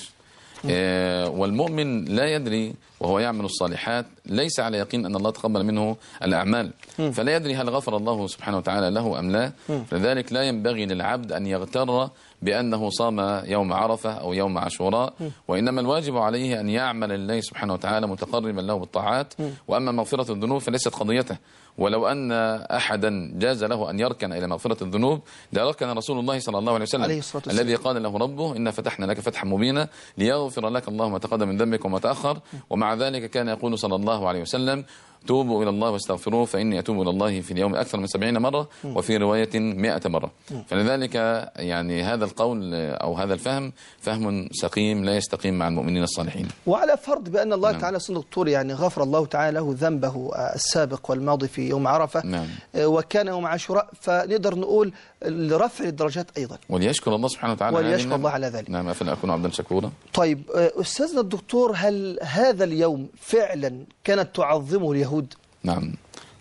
والمؤمن لا يدري وهو يعمل الصالحات ليس على يقين أن الله تقبل منه الأعمال، فلا يدري هل غفر الله سبحانه وتعالى له أم لا. لذلك لا ينبغي للعبد أن يغتر بأنه صام يوم عرفة أو يوم عاشوراء، وإنما الواجب عليه أن يعمل لله سبحانه وتعالى متقربا له بالطاعات، وأما مغفرة الذنوب فليست قضيته. ولو أن أحدا جاز له أن يركن إلى مغفرة الذنوب لركن رسول الله صلى الله عليه وسلم الذي قال له ربه: إنا فتحنا لك فتحا مبينا ليغفر لك الله ما تقدم من ذنبك وما تأخر. ومع ذلك كان يقول صلى الله عليه وسلم: توبوا إلى الله واستغفروه فإني أتوب إلى الله في اليوم أكثر من 70 مرة، وفي رواية 100 مرة. فلذلك يعني هذا القول أو هذا الفهم فهم سقيم لا يستقيم مع المؤمنين الصالحين. وعلى فرض بأن الله تعالى سيدنا الدكتور يعني غفر الله تعالى له ذنبه السابق والماضي في يوم عرفة، وكان يوم عاشوراء، فنقدر نقول لرفع الدرجات أيضا، وليشكر الله سبحانه وتعالى وليشكر الله على ذلك. نعم، أفلا أكون عبدا شكورا. طيب أستاذنا الدكتور، هل هذا اليوم فعلا كانت تعظمه اليهود؟ نعم.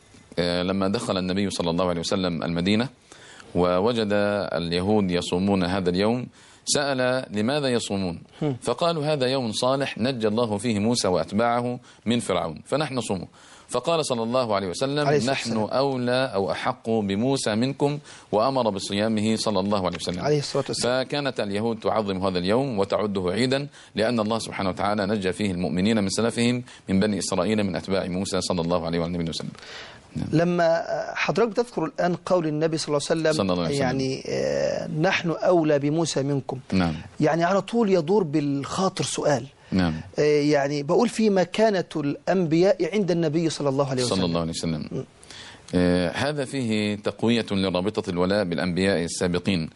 لما دخل النبي صلى الله عليه وسلم المدينة ووجد اليهود يصومون هذا اليوم سأل: لماذا يصومون؟ فقالوا: هذا يوم صالح نجى الله فيه موسى وأتباعه من فرعون فنحن نصومه. فقال صلى الله عليه وسلم: نحن أولى أو أحق بموسى منكم، وأمر بصيامه صلى الله عليه وسلم. فكانت اليهود تعظم هذا اليوم وتعده عيدا، لأن الله سبحانه وتعالى نجى فيه المؤمنين من سلفهم من بني إسرائيل من أتباع موسى صلى الله عليه وسلم. لما حضرتك تذكر الآن قول النبي صلى الله عليه وسلم يعني نحن أولى بموسى منكم، يعني على طول يدور بالخاطر سؤال. يعني بقول في مكانة الأنبياء عند النبي صلى الله عليه وسلم. هذا فيه تقوية لرابطة الولاء بالأنبياء السابقين،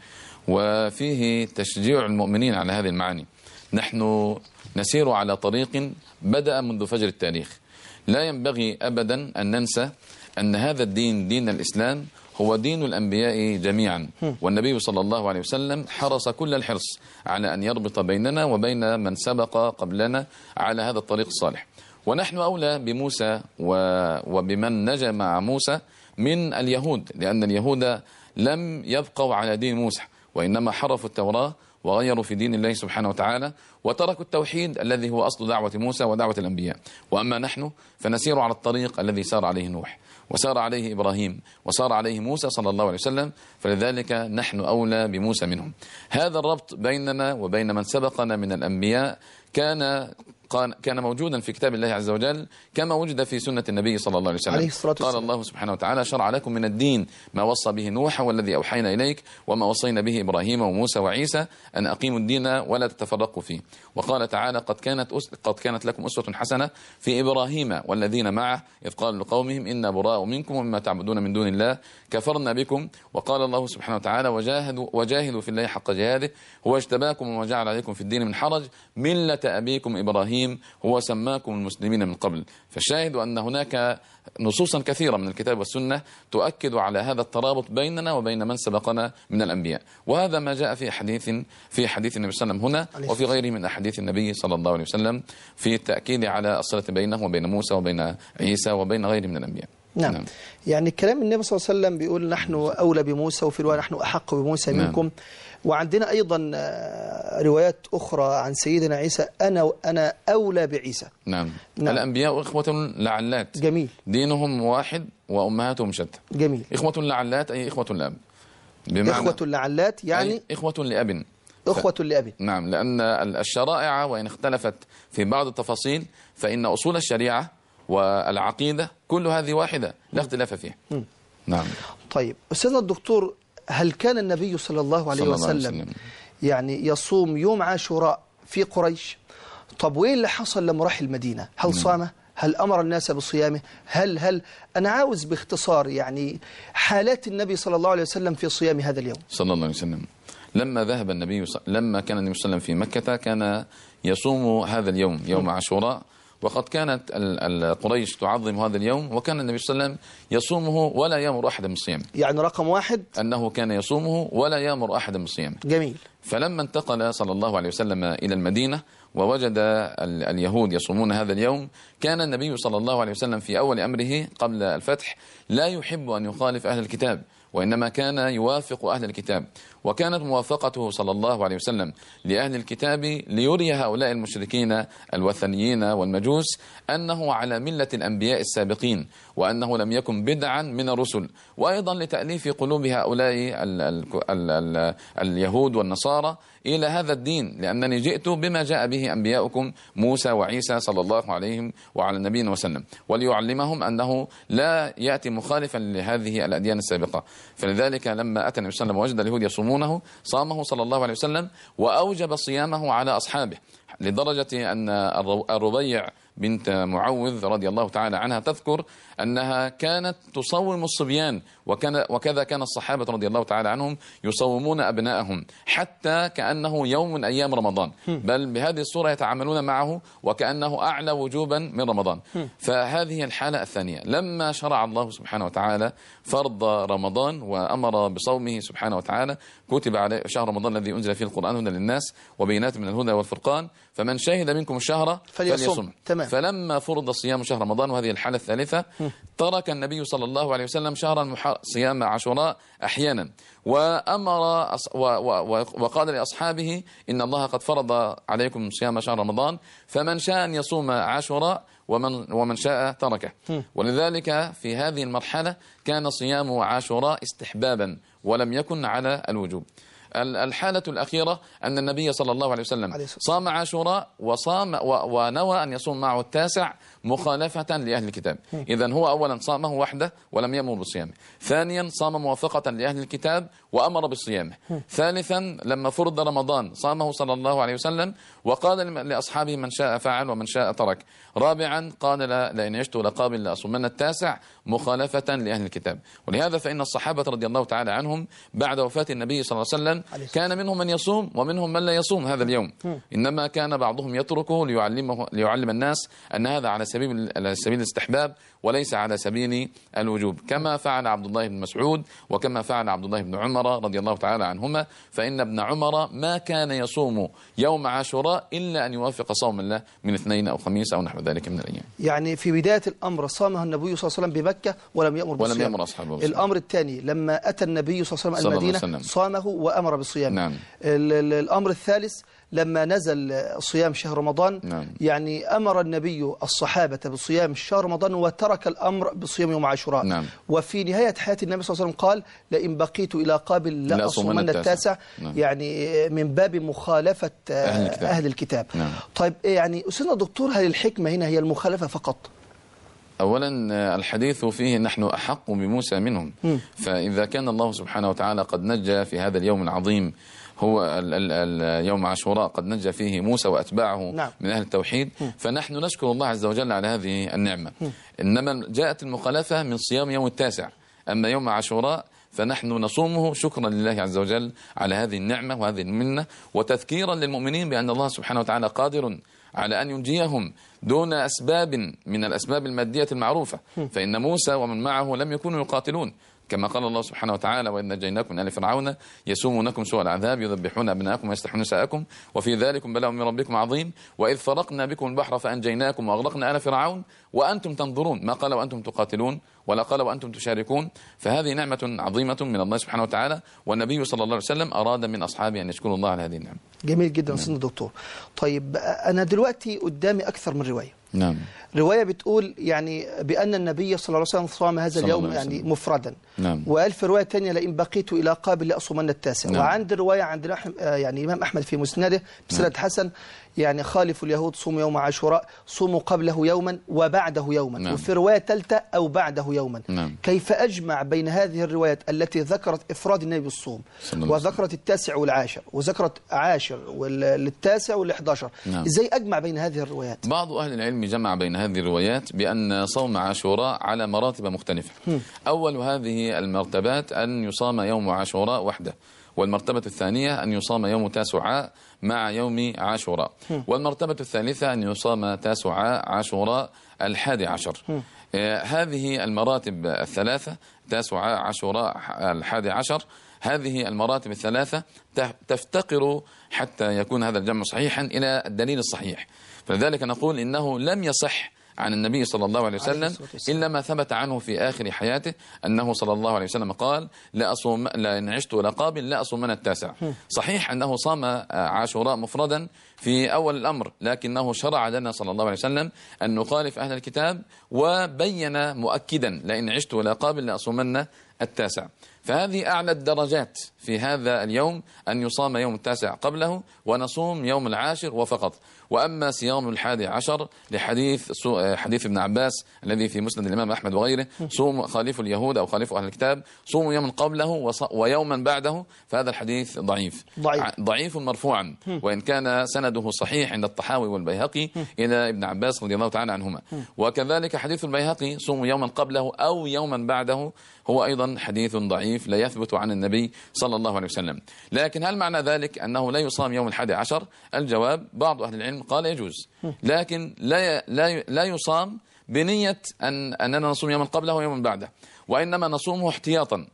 وفيه تشجيع المؤمنين على هذه المعاني. نحن نسير على طريق بدأ منذ فجر التاريخ. لا ينبغي أبدا أن ننسى أن هذا الدين، دين الإسلام، هو دين الأنبياء جميعا، والنبي صلى الله عليه وسلم حرص كل الحرص على أن يربط بيننا وبين من سبق قبلنا على هذا الطريق الصالح. ونحن أولى بموسى وبمن نجا مع موسى من اليهود، لأن اليهود لم يبقوا على دين موسى، وإنما حرفوا التوراة وغيروا في دين الله سبحانه وتعالى وتركوا التوحيد الذي هو أصل دعوة موسى ودعوة الأنبياء. وأما نحن فنسير على الطريق الذي سار عليه نوح وسار عليه إبراهيم وسار عليه موسى صلى الله عليه وسلم، فلذلك نحن أولى بموسى منهم. هذا الربط بيننا وبين من سبقنا من الأنبياء كان موجودا في كتاب الله عز وجل كما وجد في سنة النبي صلى الله عليه وسلم. قال الله سبحانه وتعالى: شرع لكم من الدين ما وصى به نوح والذي أوحينا إليك وما وصينا به إبراهيم وموسى وعيسى أن أقيموا الدين ولا تتفرقوا فيه. وقال تعالى: قد كانت لكم أسوة حسنة في إبراهيم والذين معه إذ قالوا لقومهم إنا براء منكم ومما تعبدون من دون الله كفرنا بكم. وقال الله سبحانه وتعالى: وجاهدوا في الله حق جهاده هو اجتباكم وما جعل عليكم في الدين من حرج ملة أبيكم إبراهيم هو سماكم المسلمين من قبل. فالشاهد أن هناك نصوصا كثيرة من الكتاب والسنة تؤكد على هذا الترابط بيننا وبين من سبقنا من الأنبياء، وهذا ما جاء في حديث النبي صلى الله عليه وسلم هنا وفي غيره من أحاديث النبي صلى الله عليه وسلم في التأكيد على الصلة بينه وبين موسى وبين عيسى وبين غيره من الأنبياء. نعم. يعني كلام النبي صلى الله عليه وسلم بيقول نحن أولى بموسى، وفي رواية نحن أحق بموسى منكم. وعندنا أيضا روايات أخرى عن سيدنا عيسى: أنا أولى بعيسى. نعم. الأنبياء إخوة لعلات. جميل. دينهم واحد وأمهاتهم شتى. جميل. إخوة لعلات أي إخوة لأب. إخوة لعلات يعني إخوة لأب. أخوة لأب. نعم، لأن الشرائع وإن اختلفت في بعض التفاصيل فإن أصول الشريعة والعقيدة كل هذه واحدة لا اختلاف فيها. نعم. طيب أستاذنا الدكتور، هل كان النبي صلى الله عليه وسلم يعني يصوم يوم عاشوراء في قريش؟ طب وإيه اللي حصل لما راح المدينة؟ هل صامه؟ هل أمر الناس بصيامه؟ هل أنا عاوز باختصار يعني حالات النبي صلى الله عليه وسلم في صيام هذا اليوم. صلى الله عليه وسلم لما كان النبي صلى الله عليه وسلم في مكة كان يصوم هذا اليوم يوم عاشوراء، وقد كانت القريش تعظم هذا اليوم، وكان النبي صلى الله عليه وسلم يصومه ولا يأمر أحدا بالصيام. يعني رقم واحد أنه كان يصومه ولا يأمر أحدا بالصيام. جميل. فلما انتقل صلى الله عليه وسلم إلى المدينة ووجد اليهود يصومون هذا اليوم، كان النبي صلى الله عليه وسلم في أول أمره قبل الفتح لا يحب أن يخالف أهل الكتاب، وإنما كان يوافق أهل الكتاب. وكانت موافقته صلى الله عليه وسلم لأهل الكتاب ليري هؤلاء المشركين الوثنيين والمجوس أنه على ملة الأنبياء السابقين، وأنه لم يكن بدعا من الرسل، وأيضا لتأليف قلوب هؤلاء اليهود والنصارى إلى هذا الدين، لأنني جئت بما جاء به أنبياؤكم موسى وعيسى صلى الله عليه وعلى نبينا وسلم، وليعلمهم أنه لا يأتي مخالفا لهذه الأديان السابقة. فلذلك لما أتى النبي صلى الله عليه وسلم وجد اليهود يصومونه صامه صلى الله عليه وسلم وأوجب صيامه على أصحابه، لدرجة أن الربيع بنت معوذ رضي الله تعالى عنها تذكر أنها كانت تصوم الصبيان، وكذا كان الصحابة رضي الله تعالى عنهم يصومون أبنائهم حتى كأنه يوم من أيام رمضان، بل بهذه الصورة يتعاملون معه وكأنه أعلى وجوبا من رمضان. فهذه الحالة الثانية لما شرع الله سبحانه وتعالى فرض رمضان وأمر بصومه سبحانه وتعالى، كتب عليه شهر رمضان الذي أنزل فيه القرآن هدى للناس وبينات من الهدى والفرقان فمن شهد منكم الشهر فليصم. فلما فرض صيام شهر رمضان، وهذه الحالة الثالثة، ترك النبي صلى الله عليه وسلم شهر صيام عاشوراء أحيانا، وأمر وقال لأصحابه إن الله قد فرض عليكم صيام شهر رمضان فمن شاء أن يصوم عاشوراء ومن شاء تركه. ولذلك في هذه المرحلة كان صيام عاشوراء استحبابا ولم يكن على الوجوب. الحالة الأخيرة أن النبي صلى الله عليه وسلم صام عاشوراء ونوى أن يصوم معه التاسع مخالفة لأهل الكتاب. إذن هو أولا صامه وحده ولم يأمر بصيامه، ثانيا صام موافقة لأهل الكتاب وأمر بصيامه، ثالثا لما فرض رمضان صامه صلى الله عليه وسلم وقال لأصحابه من شاء فعل ومن شاء ترك، رابعا قال لئن عشت لقابل لأصومن التاسع مخالفة لأهل الكتاب. ولهذا فإن الصحابة رضي الله تعالى عنهم بعد وفاة النبي صلى الله عليه وسلم كان منهم من يصوم ومنهم من لا يصوم هذا اليوم، إنما كان بعضهم يتركه ليعلم الناس أن هذا على سبيل الاستحباب وليس على سبيل الوجوب، كما فعل عبد الله بن مسعود وكما فعل عبد الله بن عمر رضي الله تعالى عنهما. فإن ابن عمر ما كان يصوم يوم عاشوراء إلا أن يوافق صوم الله من اثنين أو خميس أو نحو ذلك من الأيام. يعني في بداية الأمر صامها النبي صلى الله عليه وسلم بمكة ولم يأمر بالصيام. الأمر الثاني لما أتى النبي صلى الله عليه وسلم المدينة صامه وأمر أمر بصيامه. نعم. الأمر الثالث لما نزل صيام شهر رمضان، نعم. يعني أمر النبي الصحابة بصيام شهر رمضان وترك الأمر بصيام يوم عاشوراء. نعم. وفي نهاية حياة النبي صلى الله عليه وسلم قال لئن بقيت إلى قابل لأصومن التاسع. نعم. يعني من باب مخالفة أهل الكتاب. نعم. طيب يعني أستاذنا دكتور، هل الحكمة هنا هي المخالفة فقط؟ أولا الحديث فيه نحن أحق بموسى منهم. فإذا كان الله سبحانه وتعالى قد نجى في هذا اليوم العظيم، هو يوم عاشوراء، قد نجى فيه موسى وأتباعه نعم. من أهل التوحيد، فنحن نشكر الله عز وجل على هذه النعمة. إنما جاءت المخالفة من صيام يوم التاسع. أما يوم عاشوراء فنحن نصومه شكرا لله عز وجل على هذه النعمة وهذه المنة، وتذكيرا للمؤمنين بأن الله سبحانه وتعالى قادر على أن ينجيهم دون أسباب من الأسباب المادية المعروفة. فإن موسى ومن معه لم يكونوا يقاتلون، كما قال الله سبحانه وتعالى: وإذ نجيناكم من آل فرعون يسومونكم سوء العذاب يذبحون أبناءكم ويستحيون نساءكم وفي ذلكم بلاء من ربكم عظيم وإذ فرقنا بكم البحر فأنجيناكم وأغرقنا آل فرعون وأنتم تنظرون، ما قال وأنتم تقاتلون ولا قال وأنتم تشاركون. فهذه نعمة عظيمة من الله سبحانه وتعالى، والنبي صلى الله عليه وسلم أراد من أصحابه أن يشكروا الله على هذه النعمة. جميل جدا أستاذ دكتور. طيب أنا دلوقتي قدامي أكثر من رواية. نعم. رواية بتقول يعني بأن النبي صلى الله عليه وسلم صام هذا اليوم يعني مفردا. نعم. وقال في رواية ثانية لئن بقيت إلى قابل لأصومن التاسع. نعم. وعند رواية عند يعني إمام أحمد في مسنده بسند حسن يعني خالف اليهود صوموا يوم عاشوراء، صوموا قبله يوما وبعده يوما. نعم. وفي رواية ثالثة أو بعده يوما. نعم. كيف أجمع بين هذه الروايات التي ذكرت إفراد النبي بالصوم وذكرت التاسع والعاشر وذكرت عاشر والتاسع والحداشر؟ نعم. إزاي أجمع بين هذه الروايات؟ بعض أهل العلم جمع بين هذه الروايات بأن صوم عاشوراء على مراتب مختلفة. أول هذه المرتبات أن يصام يوم عاشوراء وحده، والمرتبة الثانية أن يصام يوم تاسعاء مع يوم عاشوراء، والمرتبة الثالثة أن يصام تاسعاء عاشوراء 11. هذه المراتب الثلاثة، تاسعاء عاشوراء 11، هذه المراتب الثلاثة تفتقر حتى يكون هذا الجمع صحيحا إلى الدليل الصحيح. فلذلك نقول إنه لم يصح عن النبي صلى الله عليه وسلم إلا ما ثبت عنه في آخر حياته أنه صلى الله عليه وسلم قال لئن عشت لقابل لأصومن التاسع. صحيح أنه صام عاشوراء مفردا في أول الأمر، لكنه شرع لنا صلى الله عليه وسلم أن نخالف أهل الكتاب، وبين مؤكدا لئن عشت لقابل لأصومن التاسع. فهذه أعلى الدرجات في هذا اليوم، أن يصام يوم التاسع قبله ونصوم يوم العاشر وفقط. وأما صيام 11 حديث ابن عباس الذي في مسند الإمام أحمد وغيره، صوم خالف اليهود أو خالف أهل الكتاب، صوموا يوما قبله ويوما بعده، فهذا الحديث ضعيف مرفوعا، وإن كان سنده صحيح عند الطحاوي والبيهقي إلى ابن عباس رضي الله تعالى عنهما. وكذلك حديث البيهقي صوموا يوما قبله أو يوما بعده، هو أيضا حديث ضعيف لا يثبت عن النبي صلى الله عليه وسلم. لكن هل معنى ذلك أنه لا يصام يوم 11؟ الجواب بعض أهل العلم قال يجوز، لكن لا يصام بنية أننا نصوم يوما قبله ويوما بعده، وإنما نصومه احتياطا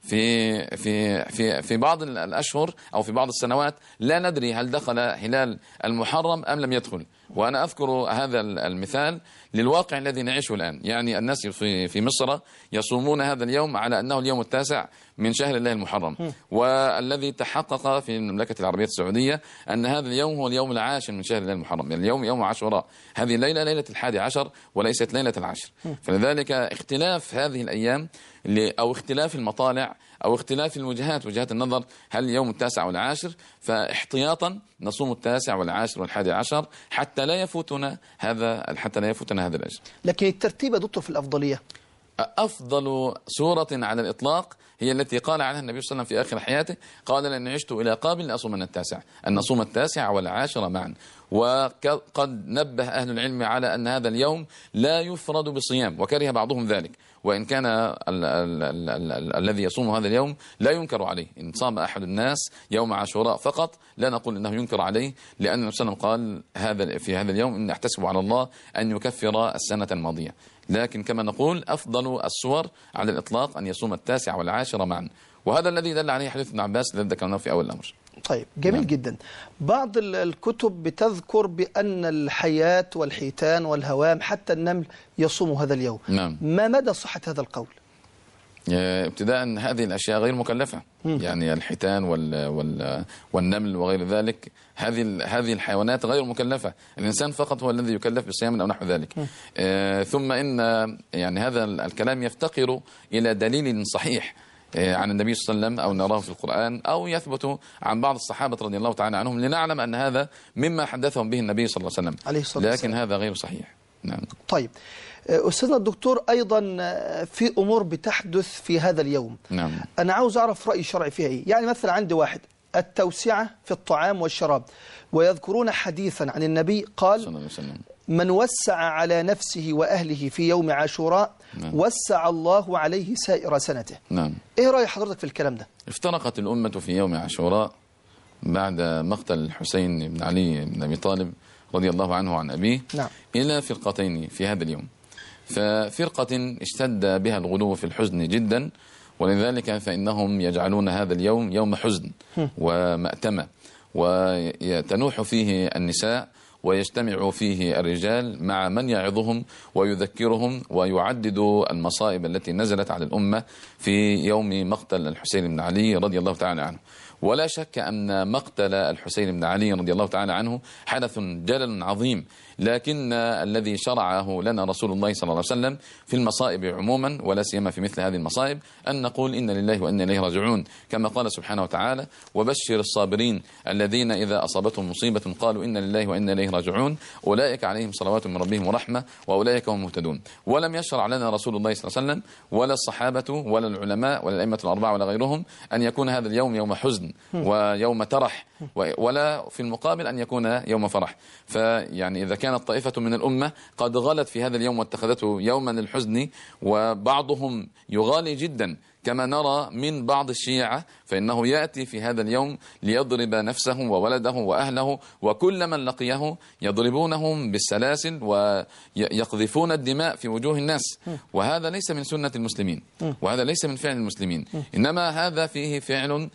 في بعض الأشهر أو في بعض السنوات لا ندري هل دخل هلال المحرم أم لم يدخل. وأنا أذكر هذا المثال للواقع الذي نعيشه الآن. يعني الناس في مصر يصومون هذا اليوم على أنه اليوم التاسع من شهر الله المحرم، والذي تحقق في المملكة العربية السعودية أن هذا اليوم هو اليوم العاشر من شهر الله المحرم، يعني اليوم يوم عاشوراء، هذه الليلة ليلة 11 وليست ليلة 10. فلذلك اختلاف هذه الأيام أو اختلاف المطالع أو اختلاف وجهات النظر، هل اليوم التاسع والعاشر، فاحتياطا نصوم التاسع والعاشر والحادي حتى لا يفوتنا هذا الأجر. لكن الترتيب يا دكتور في الأفضلية، أفضل سورة على الإطلاق هي التي قال عنها النبي صلى الله عليه وسلم في آخر حياته، قال لأن عشت إلى قابل لأصومن التاسع، أن نصوم التاسع والعاشر معا. وقد نبه أهل العلم على أن هذا اليوم لا يفرد بصيام، وكره بعضهم ذلك، وإن كان الذي يصوم هذا اليوم لا ينكر عليه. إن صام أحد الناس يوم عاشوراء فقط لا نقول إنه ينكر عليه، لأن النبي صلى الله عليه وسلم قال في هذا اليوم إن أحتسب على الله أن يكفر السنة الماضية. لكن كما نقول أفضل الصور على الإطلاق أن يصوم التاسع والعاشر معا، وهذا الذي دل عليه حديث ابن عباس الذي ذكرناه في أول الأمر. طيب جميل جدا. بعض الكتب بتذكر بأن الحياة والحيتان والهوام حتى النمل يصوم هذا اليوم. ما مدى صحة هذا القول؟ ابتداء هذه الأشياء غير مكلفة. يعني الحيتان والنمل وغير ذلك، هذه الحيوانات غير مكلفة. الإنسان فقط هو الذي يكلف بالصيام أو نحو ذلك. ثم إن يعني هذا الكلام يفتقر إلى دليل صحيح عن النبي صلى الله عليه وسلم، أو نراه في القرآن، أو يثبت عن بعض الصحابة رضي الله تعالى عنهم، لنعلم أن هذا مما حدثهم به النبي صلى الله عليه وسلم عليه الصلاة والسلام. لكن هذا غير صحيح. نعم. طيب أستاذنا الدكتور، أيضا في أمور بتحدث في هذا اليوم. نعم. أنا عاوز أعرف رأي شرعي فيها إيه. يعني مثلا عندي واحد التوسعة في الطعام والشراب، ويذكرون حديثا عن النبي قال: صلى الله عليه وسلم: من وسع على نفسه وأهله في يوم عاشوراء وسع الله عليه سائر سنته. نعم. إيه رأي حضرتك في الكلام ده؟ افترقت الأمة في يوم عاشوراء بعد مقتل الحسين بن علي بن أبي طالب رضي الله عنه عن أبيه. نعم. إلى فرقتين في هذا اليوم. ففرقة اشتد بها الغلو في الحزن جدا، ولذلك فإنهم يجعلون هذا اليوم يوم حزن ومأتمة، وتنوح فيه النساء ويجتمع فيه الرجال مع من يعظهم ويذكرهم ويعدد المصائب التي نزلت على الأمة في يوم مقتل الحسين بن علي رضي الله تعالى عنه. ولا شك أن مقتل الحسين بن علي رضي الله تعالى عنه حدث جلل عظيم، لكن الذي شرعه لنا رسول الله صلى الله عليه وسلم في المصائب عموما، ولا سيما في مثل هذه المصائب، أن نقول إن لله وإنا إليه راجعون، كما قال سبحانه وتعالى: وبشر الصابرين الذين إذا أصابتهم مصيبة قالوا إن لله وإنا إليه راجعون أولئك عليهم صلوات من ربهم ورحمة وأولئك هم مهتدون. ولم يشرع لنا رسول الله صلى الله عليه وسلم ولا الصحابة ولا العلماء ولا الأئمة الأربعة ولا غيرهم أن يكون هذا اليوم يوم حزن ويوم ترح، ولا في المقابل أن يكون يوم فرح. فيعني إذا كانت طائفة من الأمة قد غلت في هذا اليوم واتخذته يوما للحزن، وبعضهم يغالي جدا كما نرى من بعض الشيعة، فإنه يأتي في هذا اليوم ليضرب نفسه وولده وأهله وكل من لقيه، يضربونهم بالسلاسل ويقذفون الدماء في وجوه الناس. وهذا ليس من سنة المسلمين، وهذا ليس من فعل المسلمين، إنما هذا فيه فعل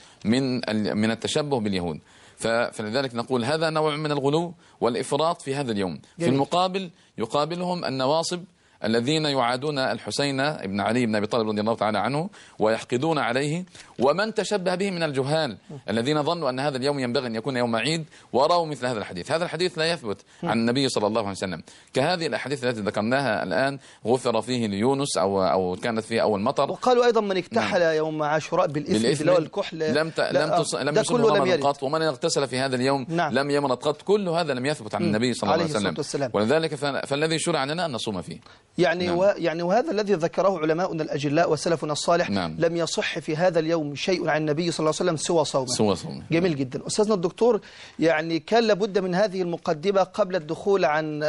من التشبه باليهود. فلذلك نقول هذا نوع من الغلو والإفراط في هذا اليوم. في المقابل يقابلهم النواصب الذين يعادون الحسين بن علي بن أبي طالب رضي الله تعالى عنه ويحقدون عليه، ومن تشبه به من الجهال الذين ظنوا أن هذا اليوم ينبغي أن يكون يوم عيد ورأوا مثل هذا الحديث. هذا الحديث لا يثبت عن النبي صلى الله عليه وسلم، كهذه الأحاديث التي ذكرناها الآن: غفر فيه ليونس أو كانت فيه أول مطر. وقالوا أيضا من اكتحل يوم عاشوراء بالإثم والكحل لم يصب رمضان قط، ومن اغتسل في هذا اليوم لم يمرض قط. كل هذا لم يثبت عن النبي صلى الله عليه وسلم، ولذلك فالذي شرع لنا أن نصوم فيه. يعني وهذا الذي ذكره علماؤنا الأجلاء وسلفنا الصالح. لم يصح في هذا اليوم شيء عن النبي صلى الله عليه وسلم سوى صومه. جميل جدا. أستاذنا الدكتور، يعني كان لابد من هذه المقدمة قبل الدخول عن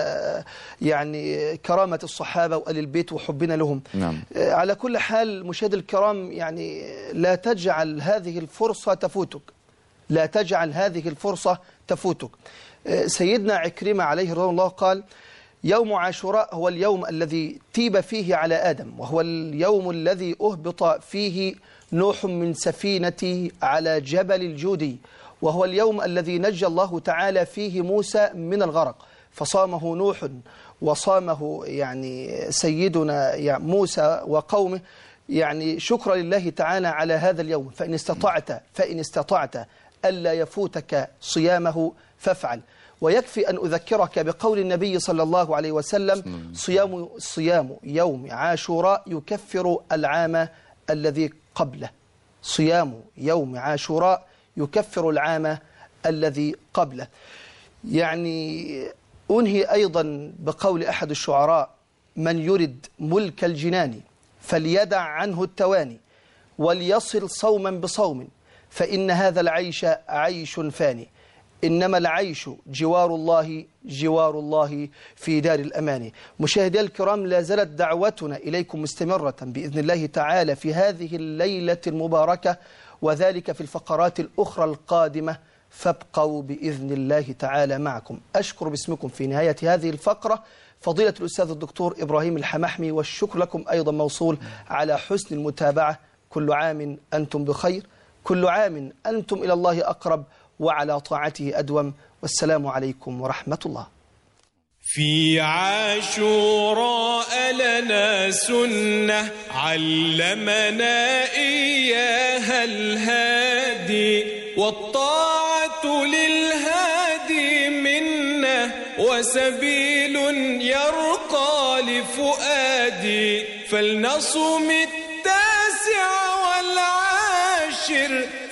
يعني كرامة الصحابة وآل البيت وحبنا لهم. على كل حال مشاهدي الكرام، يعني لا تجعل هذه الفرصة تفوتك، لا تجعل هذه الفرصة تفوتك. سيدنا عكرمة عليه رضوان الله قال: يوم عاشوراء هو اليوم الذي تيب فيه على آدم، وهو اليوم الذي أهبط فيه نوح من سفينته على جبل الجودي، وهو اليوم الذي نجى الله تعالى فيه موسى من الغرق، فصامه نوح وصامه يعني سيدنا موسى وقومه، يعني شكرا لله تعالى على هذا اليوم. فإن استطعت ألا يفوتك صيامه فافعل. ويكفي أن أذكرك بقول النبي صلى الله عليه وسلم: صيام يوم عاشوراء يكفر العام الذي قبله. صيام يوم عاشوراء يكفر العام الذي قبله. يعني أنهي أيضا بقول أحد الشعراء: من يرد ملك الجنان فليدع عنه التواني وليصل صوما بصوم، فإن هذا العيش عيش فاني، إنما العيش جوار الله في دار الأمان. مشاهدي الكرام، لا زالت دعوتنا إليكم مستمرة بإذن الله تعالى في هذه الليلة المباركة، وذلك في الفقرات الأخرى القادمة، فابقوا بإذن الله تعالى معكم. أشكر باسمكم في نهاية هذه الفقرة فضيلة الأستاذ الدكتور إبراهيم الحمحمي، والشكر لكم أيضا موصول على حسن المتابعة. كل عام أنتم بخير، كل عام أنتم إلى الله أقرب، وعلى طاعته أدوم. والسلام عليكم ورحمة الله. في عاشوراء لنا سنة علمنا إياها الهادي، والطاعة للهادي منا وسبيل يرقى لفؤادي، فلنصم 19 والعاشر